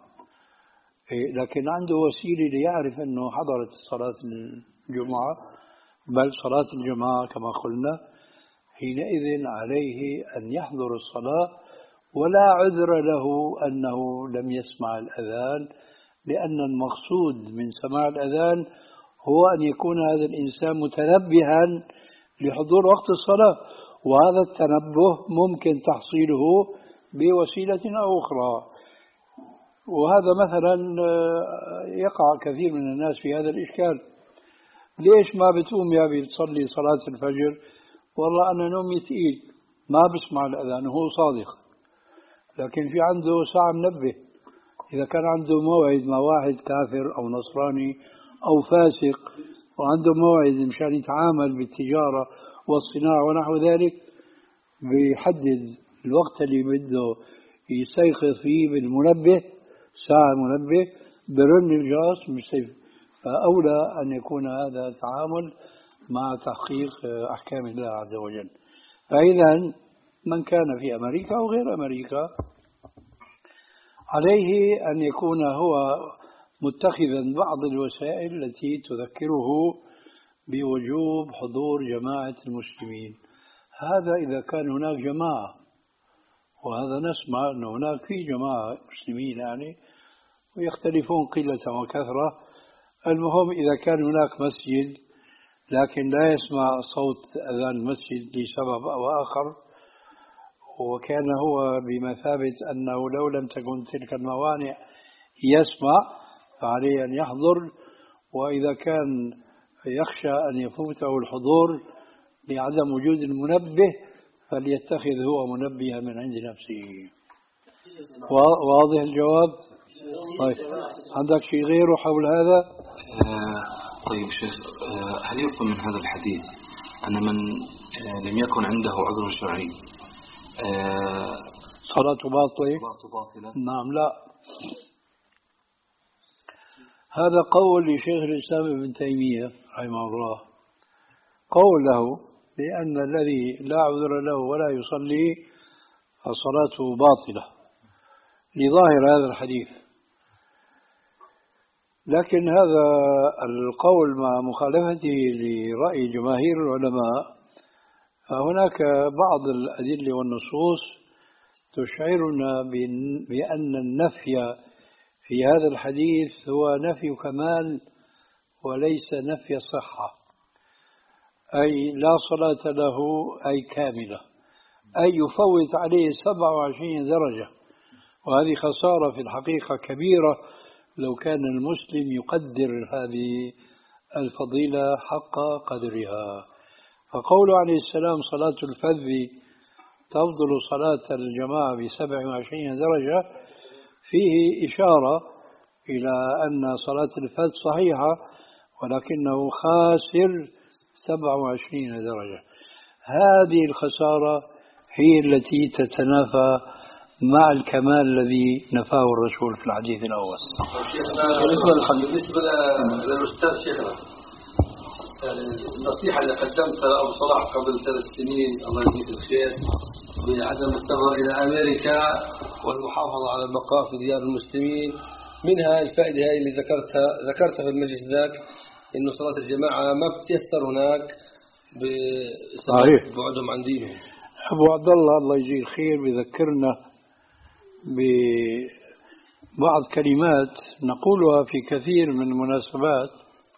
لكن عنده وسيلة ليعرف أنه حضرت صلاة الجمعة بل صلاة الجماعة كما قلنا. حينئذ عليه أن يحضر الصلاة ولا عذر له أنه لم يسمع الأذان، لأن المقصود من سماع الأذان هو أن يكون هذا الإنسان متنبها لحضور وقت الصلاة، وهذا التنبه ممكن تحصيله بوسيلة أو أخرى. وهذا مثلا يقع كثير من الناس في هذا الإشكال. ليش ما بتقوم يا أبي تصلي صلاة الفجر؟ والله أنا نومي ثقيل ما بسمع الأذان، وهو صادق، لكن في عنده ساعة منبه. إذا كان عنده موعد مع واحد كافر أو نصراني أو فاسق وعنده موعد مشان يتعامل بالتجارة والصناعة ونحو ذلك، بيحدد الوقت اللي بده يستيقظ فيه بالمنبه، ساعة منبه برن الجرس مش. فأولى أن يكون هذا تعامل مع تحقيق أحكام الله عز وجل. فإذا من كان في أمريكا أو غير أمريكا عليه أن يكون هو متخذا بعض الوسائل التي تذكره بوجوب حضور جماعة المسلمين. هذا إذا كان هناك جماعة، وهذا نسمع أن هناك في جماعة مسلمين يعني ويختلفون قلة وكثرة. المهم إذا كان هناك مسجد لكن لا يسمع صوت أذان المسجد لسبب أو آخر، وكان هو بمثابة أنه لو لم تكن تلك الموانع يسمع، فعليه أن يحضر. وإذا كان يخشى أن يفوته الحضور لعدم وجود المنبه فليتخذ هو منبها من عند نفسه. واضح الجواب؟ طيب، عندك شيء غيره حول هذا؟ آه طيب شيخ، آه هل يفهم من هذا الحديث أن من آه لم يكن عنده عذر شرعي آه صلاته باطلة؟ باطلة؟ نعم لا. هذا قول لشيخ الإسلام ابن تيمية رحمه الله، قول له بأن الذي لا عذر له ولا يصلي فصلاته باطلة لظاهر هذا الحديث. لكن هذا القول مع مخالفته لرأي جماهير العلماء، فهناك بعض الأدلة والنصوص تشعرنا بأن النفي في هذا الحديث هو نفي كمال وليس نفي صحة، أي لا صلاة له أي كاملة، أي يفوت عليه سبعة وعشرين درجة. وهذه خسارة في الحقيقة كبيرة لو كان المسلم يقدر هذه الفضيلة حق قدرها. فقول عليه السلام صلاة الفذ تفضل صلاة الجماعة بسبع وعشرين درجة فيه إشارة إلى أن صلاة الفذ صحيحة ولكنه خاسر سبع وعشرين درجة. هذه الخسارة هي التي تتنافى مع الكمال الذي نفاه الرسول في الحديث الأول. بالنسبة للأستاذ شيخنا، النصيحة اللي قدمتها أبو صلاح قبل ثلاث سنين الله يجزيك الخير بعدم السفر إلى أمريكا والمحافظة على البقاء في ديار المسلمين، منها الفائدة هذه اللي ذكرتها ذكرتها في المجلس ذاك، إنه صلاة الجماعة ما بتيسر هناك بسبب بعدهم عن دينهم. أبو عبد الله الله يجزيه الخير بذكرنا ببعض كلمات نقولها في كثير من المناسبات،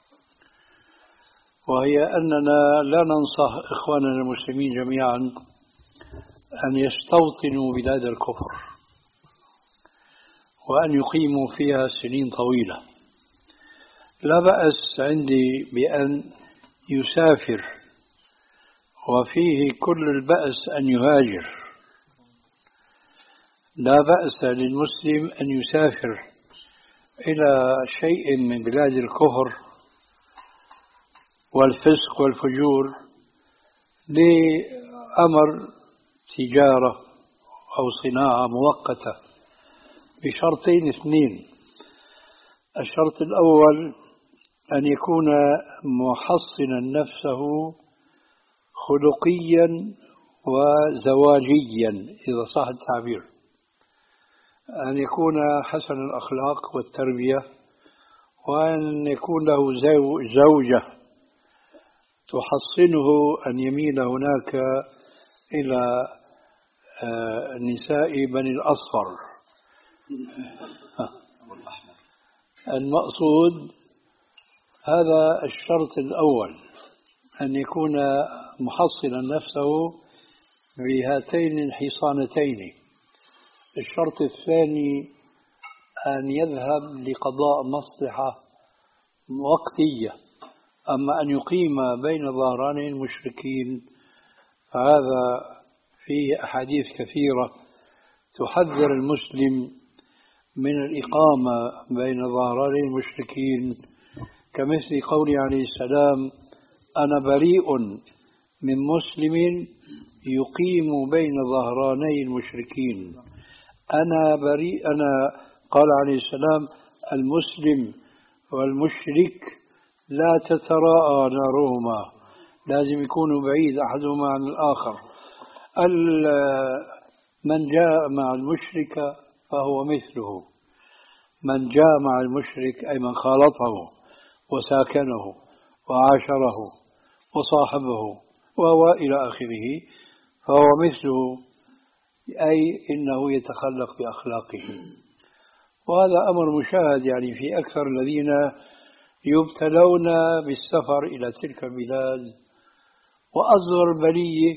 وهي أننا لا ننصح إخواننا المسلمين جميعا أن يستوطنوا بلاد الكفر وأن يقيموا فيها سنين طويلة. لا بأس عندي بأن يسافر، وفيه كل البأس أن يهاجر. لا بأس للمسلم أن يسافر إلى شيء من بلاد الكفر والفسق والفجور لأمر تجارة أو صناعة مؤقتة بشرطين اثنين. الشرط الأول أن يكون محصنا نفسه خلقيا وزواجيا إذا صح التعبير، أن يكون حسن الأخلاق والتربية، وأن يكون له زوجة تحصنه أن يميل هناك إلى نساء بني الأصفر. المقصود هذا الشرط الأول، أن يكون محصنا نفسه بهاتين الحصانتين. الشرط الثاني أن يذهب لقضاء مصلحة وقتية، أما أن يقيم بين ظهراني المشركين فهذا فيه أحاديث كثيرة تحذر المسلم من الإقامة بين ظهراني المشركين، كمثل قوله عليه السلام: أنا بريء من مسلم يقيم بين ظهراني المشركين. أنا بريء أنا قال عليه السلام: المسلم والمشرك لا تتراءى نارهما، لازم يكونوا بعيد أحدهما عن الآخر. من جاء مع المشرك فهو مثله، من جاء مع المشرك أي من خالطه وساكنه وعاشره وصاحبه وهو إلى آخره فهو مثله، أي إنه يتخلق بأخلاقه. وهذا أمر مشاهد يعني في أكثر الذين يبتلون بالسفر إلى تلك البلاد. وأصغر البلية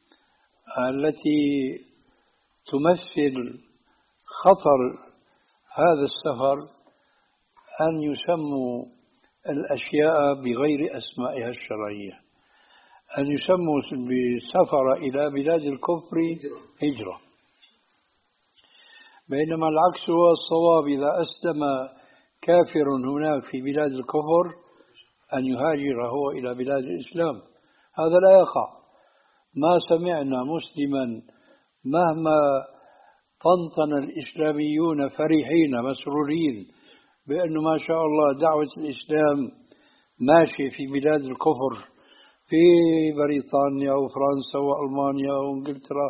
التي تمثل خطر هذا السفر أن يسموا الأشياء بغير أسمائها الشرعية، أن يسموا بالسفر إلى بلاد الكفر هجرة، بينما العكس هو الصواب. إذا أسلم كافر هناك في بلاد الكفر أن يهاجر هو إلى بلاد الإسلام. هذا لا يقع. ما سمعنا مسلما مهما طنطن الإسلاميون فرحين مسرورين بأنه ما شاء الله دعوة الإسلام ماشي في بلاد الكفر في بريطانيا وفرنسا وألمانيا وإنجلترا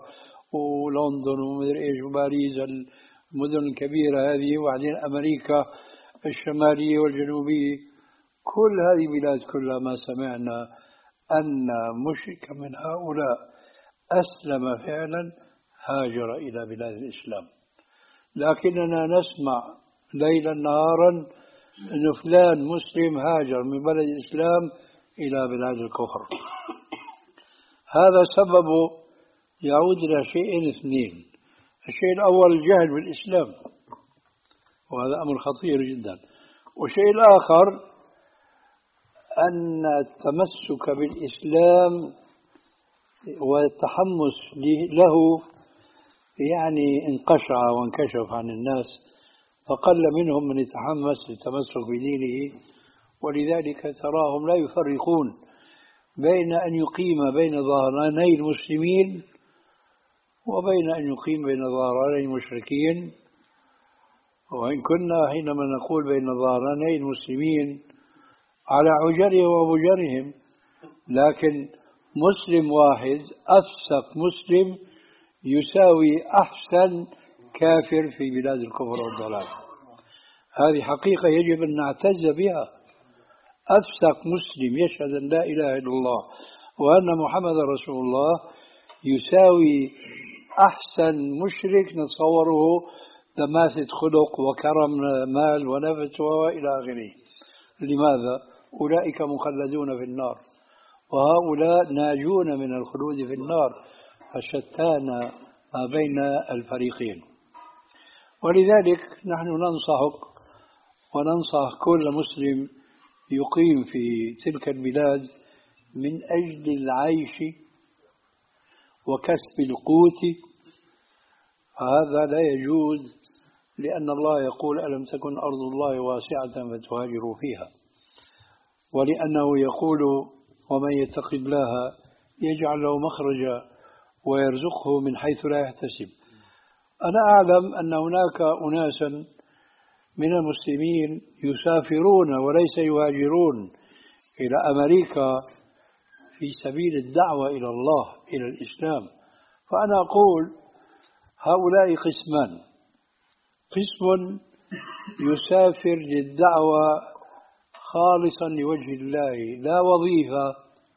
ولندن ومدري إيش وباريس، المدن الكبيرة هذه، وبعدين أمريكا، الشمالية والجنوبية، كل هذه البلاد كلها ما سمعنا أن مشرك من هؤلاء أسلم فعلا هاجر إلى بلاد الإسلام. لكننا نسمع ليلا نهارا أن فلان مسلم هاجر من بلد الإسلام إلى بلاد الكفر. هذا سببه يعود إلى شيئين اثنين. الشيء الأول الجهل بالإسلام، وهذا أمر خطير جدا. والشيء الآخر أن التمسك بالإسلام والتحمس له يعني انقشع وانكشف عن الناس، فقل منهم من يتحمس للتمسك بدينه. ولذلك تراهم لا يفرقون بين أن يقيم بين ظهراني المسلمين وبين أن يقيم بين ظهراني المشركين. وإن كنا حينما نقول بين ظهراني المسلمين على عجرهم وبجرهم، لكن مسلم واحد أفسق مسلم يساوي أحسن كافر في بلاد الكفر والضلال. هذه حقيقة يجب أن نعتز بها. أفسق مسلم يشهد أن لا إله إلا الله وأن محمد رسول الله يساوي أحسن مشرك نتصوره دماثة خلق وكرم مال ونفس وإلى آخره. لماذا؟ أولئك مخلدون في النار وهؤلاء ناجون من الخلود في النار، فشتان ما بين الفريقين. ولذلك نحن ننصحك وننصح كل مسلم يقيم في تلك البلاد من أجل العيش وكسب القوت. هذا لا يجوز، لأن الله يقول ألم تكن أرض الله واسعة فتهاجروا فيها، ولأنه يقول ومن يتق الله يجعل له مخرجا ويرزقه من حيث لا يحتسب. أنا أعلم أن هناك أناسا من المسلمين يسافرون وليس يهاجرون إلى أمريكا في سبيل الدعوة إلى الله إلى الإسلام. فأنا أقول هؤلاء قسمان: قسم يسافر للدعوة خالصا لوجه الله، لا وظيفة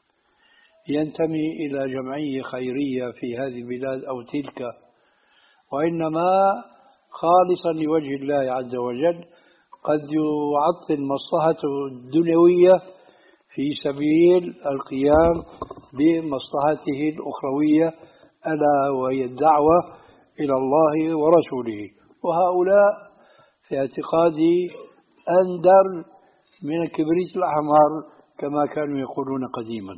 ينتمي إلى جمعية خيرية في هذه البلاد أو تلك، وإنما خالصا لوجه الله عز وجل، قد يعطل مصلحته الدنيوية في سبيل القيام بمصلحته الأخروية ألا وهي الدعوة إلى الله ورسوله. وهؤلاء في اعتقادي أندر من الكبريت الأحمر كما كانوا يقولون قديما.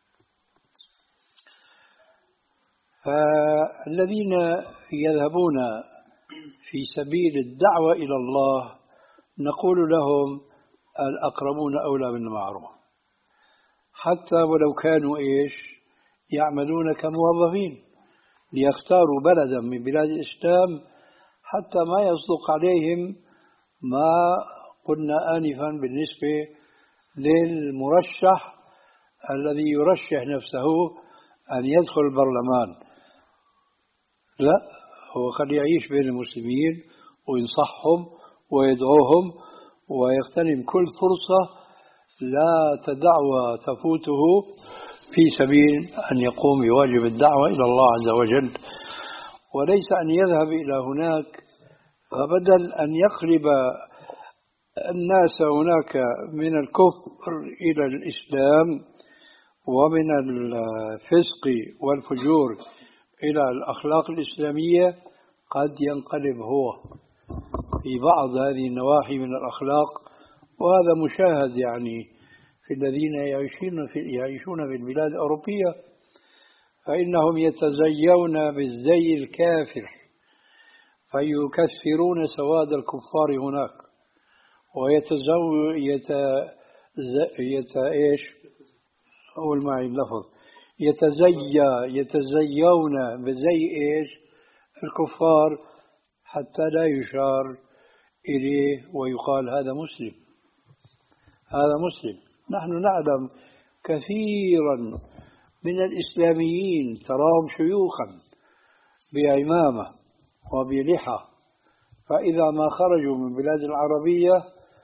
فالذين يذهبون في سبيل الدعوة إلى الله نقول لهم الأقربون أولى بالمعروف، حتى ولو كانوا إيش يعملون كموظفين، ليختاروا بلدا من بلاد الإسلام حتى ما يصدق عليهم ما قلنا آنفا بالنسبة للمرشح الذي يرشح نفسه أن يدخل البرلمان. لا، هو قد يعيش بين المسلمين وينصحهم ويدعوهم ويغتنم كل فرصة لا تدعوى تفوته في سبيل أن يقوم بواجب الدعوة إلى الله عز وجل، وليس أن يذهب إلى هناك فبدل أن يقلب الناس هناك من الكفر إلى الإسلام ومن الفسق والفجور إلى الأخلاق الإسلامية، قد ينقلب هو في بعض هذه النواحي من الأخلاق. وهذا مشاهد يعني في الذين يعيشون في, يعيشون في البلاد الأوروبية، فإنهم يتزيون بالزي الكافر فيكثرون سواد الكفار هناك، ويتزو يت يت إيش أول معي اللفظ يتزي يتزيون بزي إيش الكفار حتى لا يشار إليه ويقال هذا مسلم هذا مسلم. نحن نعلم كثيرا من الإسلاميين تراهم شيوخا بعمامة وبلحى، فإذا ما خرجوا من بلاد العربية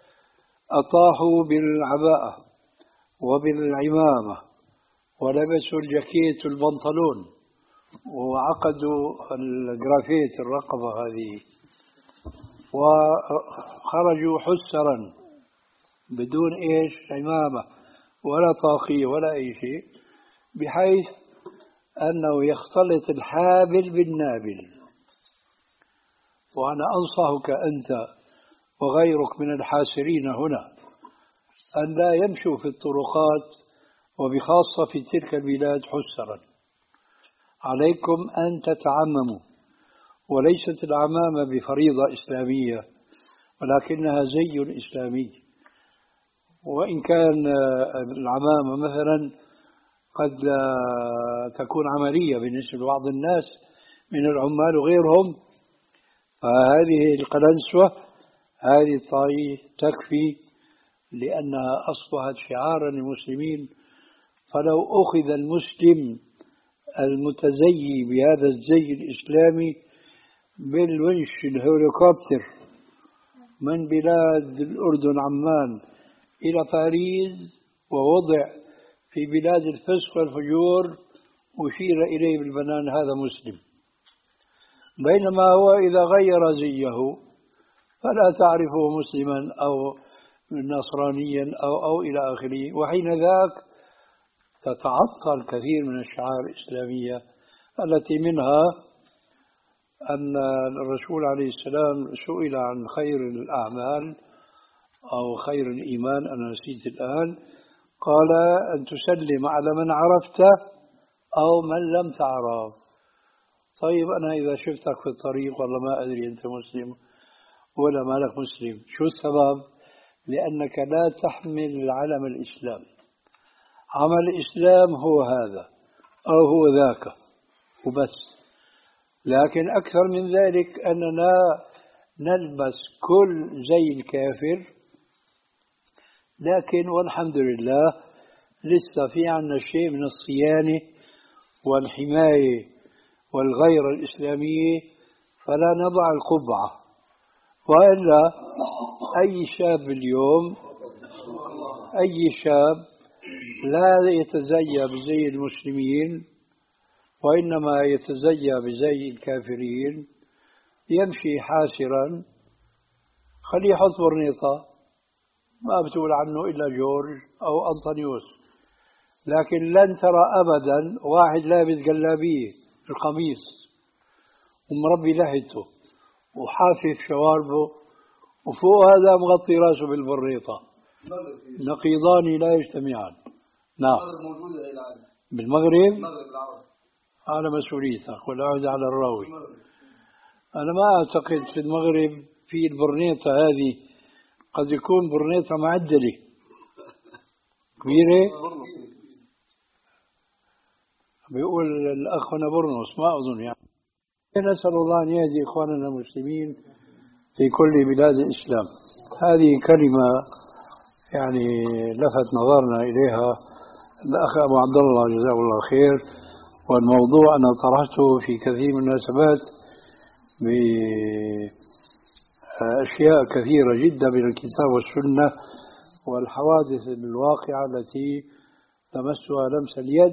أطاحوا بالعباءة وبالعمامة ولبسوا الجاكيت والبنطلون وعقدوا الجرافيت الرقبة هذه وخرجوا حسرا بدون إيش عمامة ولا طاقية ولا أي شيء، بحيث أنه يختلط الحابل بالنابل. وأنا أنصحك أنت وغيرك من الحاسرين هنا أن لا يمشوا في الطرقات وبخاصة في تلك البلاد حسرا. عليكم أن تتعمموا، وليست العمامة بفريضة إسلامية ولكنها زي إسلامي. وإن كان العمامة مثلا قد تكون عملية بالنسبة لبعض الناس من العمال وغيرهم، فهذه القلنسوة هذه الطاقية تكفي لأنها أصبحت شعارا للمسلمين. فلو أخذ المسلم المتزيي بهذا الزي الإسلامي بالونش الهليكوبتر من بلاد الأردن عمان إلى باريس ووضع في بلاد الفسق والفجور أشير إليه بالبنان هذا مسلم، بينما هو إذا غير زيه فلا تعرفه مسلما أو نصرانيا أو, أو إلى آخره. وحين ذاك تتعطل كثير من الشعائر الإسلامية التي منها أن الرسول عليه السلام سئل عن خير الأعمال أو خير الإيمان، أنا نسيت الآن، قال أن تسلم على من عرفت أو من لم تعرف. طيب أنا إذا شفتك في الطريق والله ما أدري أنت مسلم ولا مالك مسلم، شو السبب؟ لأنك لا تحمل علم الإسلام. عمل الإسلام هو هذا أو هو ذاك وبس. لكن أكثر من ذلك أننا نلبس كل زي الكافر، لكن والحمد لله لسه في عنا شيء من الصيانة والحماية والغيرة الإسلامية، فلا نضع القبعة. وإلا أي شاب اليوم أي شاب لا يتزيى بزي المسلمين وإنما يتزيى بزي الكافرين، يمشي حاسرا، خليه يحط برنيطة ما بتقول عنه إلا جورج أو أنطونيوس، لكن لن ترى أبدا واحد لابس جلابية القميص ومربي لحيته وحافف شواربه وفوق هذا مغطي راسه بالبريطة، نقيضان لا يجتمعان. نعم بالمغرب على مسؤوليتك والعود على الراوي. أنا ما أعتقد في المغرب في البرنيطة هذه، قد يكون برنيطة معدلة كبيرة. بيقول الأخ هنا برنوس ما أظن يعني. نسأل الله أن يهدي إخواننا المسلمين في كل بلاد الإسلام. هذه كلمة يعني لفت نظرنا إليها الأخ أبو عبد الله جزاه الله خير، والموضوع أنا طرحته في كثير من المناسبات بأشياء كثيرة جدا من الكتاب والسنة والحوادث الواقعة التي تمسها لمس اليد.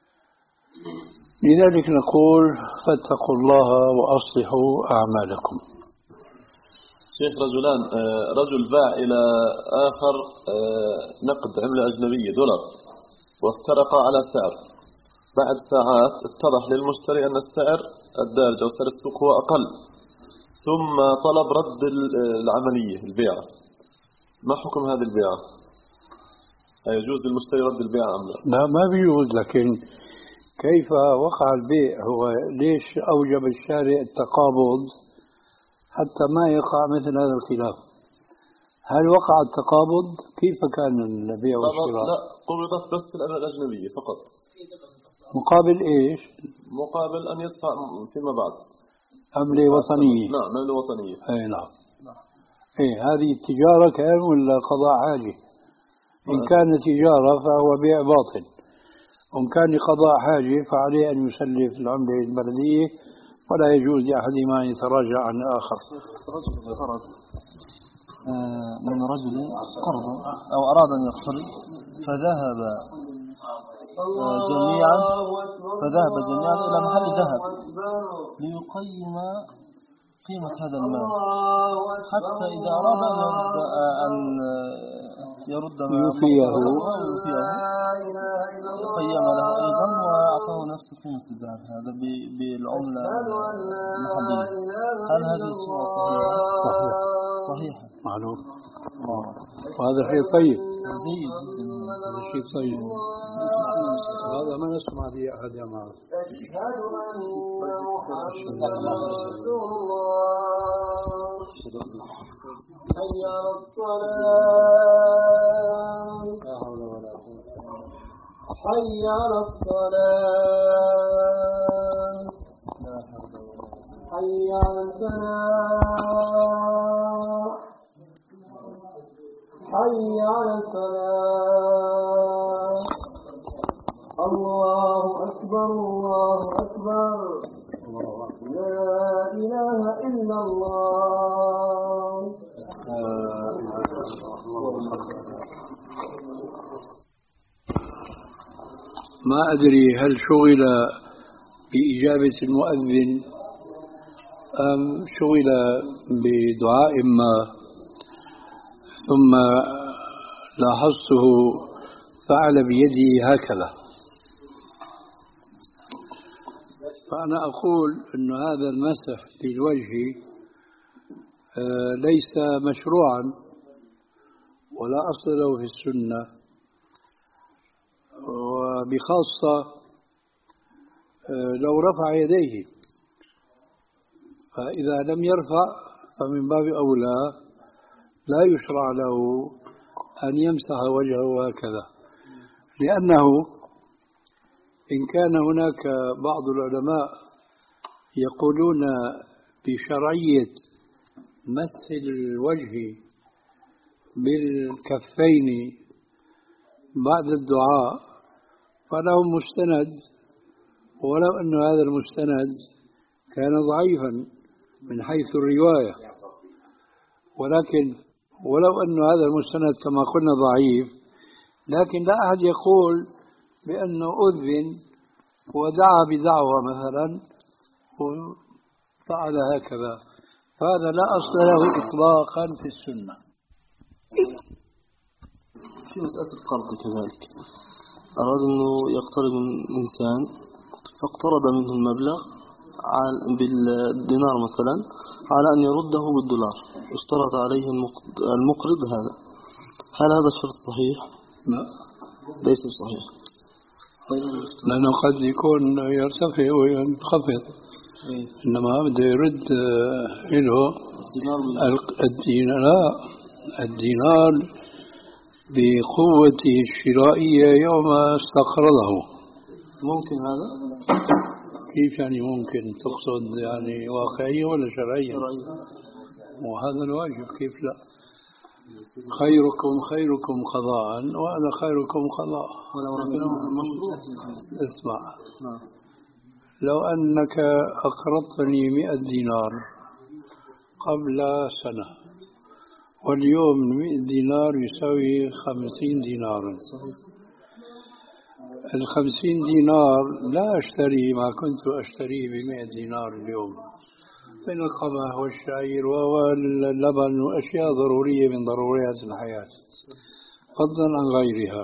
لذلك نقول فاتقوا الله وأصلحوا أعمالكم. شيخ رجلان، رجل باع إلى آخر نقد عملة أجنبية دولار وافترق على سعر، بعد ساعات اتضح للمشتري أن السعر الدارج أو سعر السوق هو أقل، ثم طلب رد العملية البيعة. ما حكم هذه البيعة؟ يجوز للمشتري رد البيعة أم لا؟ لا ما بيجوز، لكن كيف وقع البيع؟ هو ليش أوجب الشارع التقابض حتى ما يقع مثل هذا الخلاف؟ هل وقع التقابض؟ كيف كان البيع والشراء؟ لا، قبضت بس العملة الأجنبية فقط. مقابل إيش؟ مقابل أن يدفع فيما بعد عملة وطنية. نعم عملة وطنية. أي نعم. إيه هذه التجارة كان ولا قضاء حاجة؟ إن كان تجارة فهو بيع باطل، وإن كان قضاء حاجة فعليه أن يسلف العملة البلدية، ولا يجوز لأحدهما أن يتراجع عن الآخر. من رجل قرضا أو أراد أن يقترض فذهب جميعا فذهب جميعا إلى محل ذهب ليقيم قيمة هذا المال حتى إذا أراد أن يرد ما يوفيه قيم له أيضا وأعطاه نفس قيمة الذهب هذا بالعملة المحلية. هل هذه الصورة صحيحة؟ صحيحة معلوم. وهذا شيء طيب، جيد هذا شيء طيب، هذا ما نسمع به أحد يا معه. أشهد أن محمدا رسول الله. حي على الصلاة، حي على الصلاة، حي على الفلاح، حي على الفلاح. الله أكبر الله أكبر، لا إله إلا الله. ما أدري هل شغل بإجابة المؤذن أم شغل بدعاء ما، ثم لاحظته فعل بيده هكذا. فأنا أقول أن هذا المسح للوجه ليس مشروعا ولا أصل له في السنة، وبخاصة لو رفع يديه، فإذا لم يرفع فمن باب أولى لا يشرع له أن يمسح وجهه هكذا، لأنه إن كان هناك بعض العلماء يقولون بشرعية مسح الوجه بالكفين بعد الدعاء فلهم مستند، ولو أن هذا المستند كان ضعيفا من حيث الرواية، ولكن ولو أن هذا المستند كما قلنا ضعيف، لكن لا أحد يقول بأنه أذن ودعا بدعوة مثلا وفعل هكذا، فهذا لا أصل له إطلاقا في السنة. في مسألة القرض كذلك، أراد أنه يقترض من إنسان فاقترض منه المبلغ بالدينار مثلا على أن يرده بالدولار، اشترط عليه المقرض هذا، هل هذا الشرط صحيح؟ لا، ليس صحيح، لأنه قد يكون يرتفع وينخفض، إنما بده يرد له الدينار، لا الدينار بقوته الشرائية يوم استقرضه. ممكن هذا؟ كيف يعني ممكن؟ تقصد يعني واقعية ولا شرعية؟ شرعية. وهذا الواجب، كيف لا؟ خيركم خيركم قضاء وأنا خيركم قضاء. ولو ركنه المشروع. اسمع، لو أنك أقرضتني مئة دينار قبل سنة، واليوم مئة دينار يساوي خمسين دينارا، الخمسين دينار لا أشتري ما كنت أشتريه بمئة دينار اليوم من القمح والشعير واللبن وأشياء ضرورية من ضروريات الحياة، فضلا عن غيرها.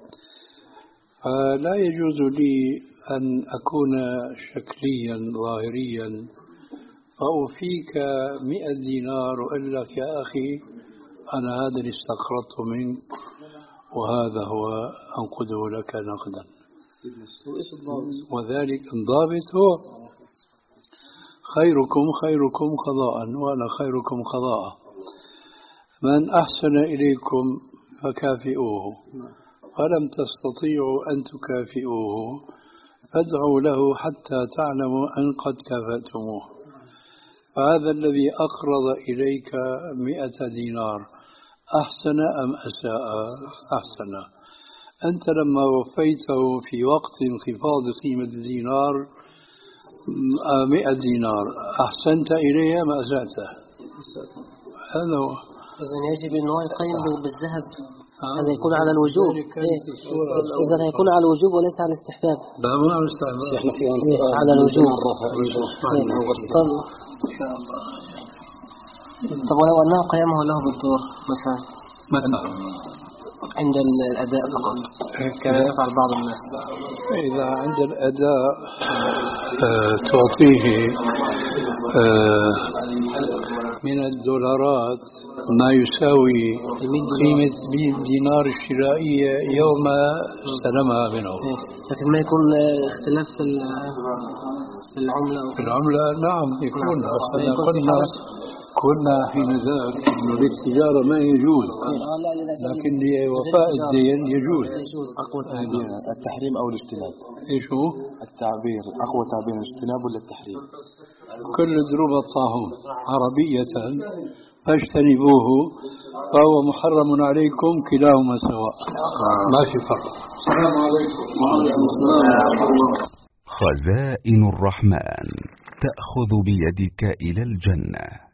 فلا يجوز لي أن أكون شكليا ظاهريا فأوفيك مئة دينار وأقول لك يا أخي أنا هذا اللي استقرضته منك وهذا هو أنقذه لك نقدا. وذلك الضابط هو خيركم خيركم قضاء وأنا خيركم قضاء، من أحسن إليكم فكافئوه، فلم تستطيعوا أن تكافئوه فادعوا له حتى تعلموا أن قد كافأتموه. فهذا الذي أقرض إليك مئة دينار أحسن أم أساء؟ أحسن. أنت لما وفيته في وقت انخفاض قيمة الدينار مئة دينار أحسنت إليه ما أسأته؟ هذا هو. إذا يجب أن هو يقيم بالذهب، هذا يكون على الوجوب. إذا هيكون على الوجوب وليس على الاستحباب. لا مو على الاستحباب، احنا في على الوجوب. طب طب ولو أنه قيامه له بالدور مثلا مثلا عند الأداء فقط كما يفعل بعض الناس. إذا عند الأداء آه تعطيه آه من الدولارات ما يساوي قيمة مئة دينار الشرائية يوم استلمها منه. لكن ما يكون اختلاف في العملة أو في العملة. نعم يكون. أصلا قلنا كنا حين ذاك إنه للتجارة ما يجوز، لكن لوفاء الدين يجوز. أقوى تعبير التحريم أو الاجتناب؟ إيش هو التعبير؟ أقوى تعبير الاجتناب ولا التحريم؟ كل دروب الطاعون عربية فاجتنبوه فهو محرم عليكم كلاهما سواء. ما في فرق. السلام عليكم. وعليكم السلام ورحمة الله. خزائن الرحمن تأخذ بيدك إلى الجنة.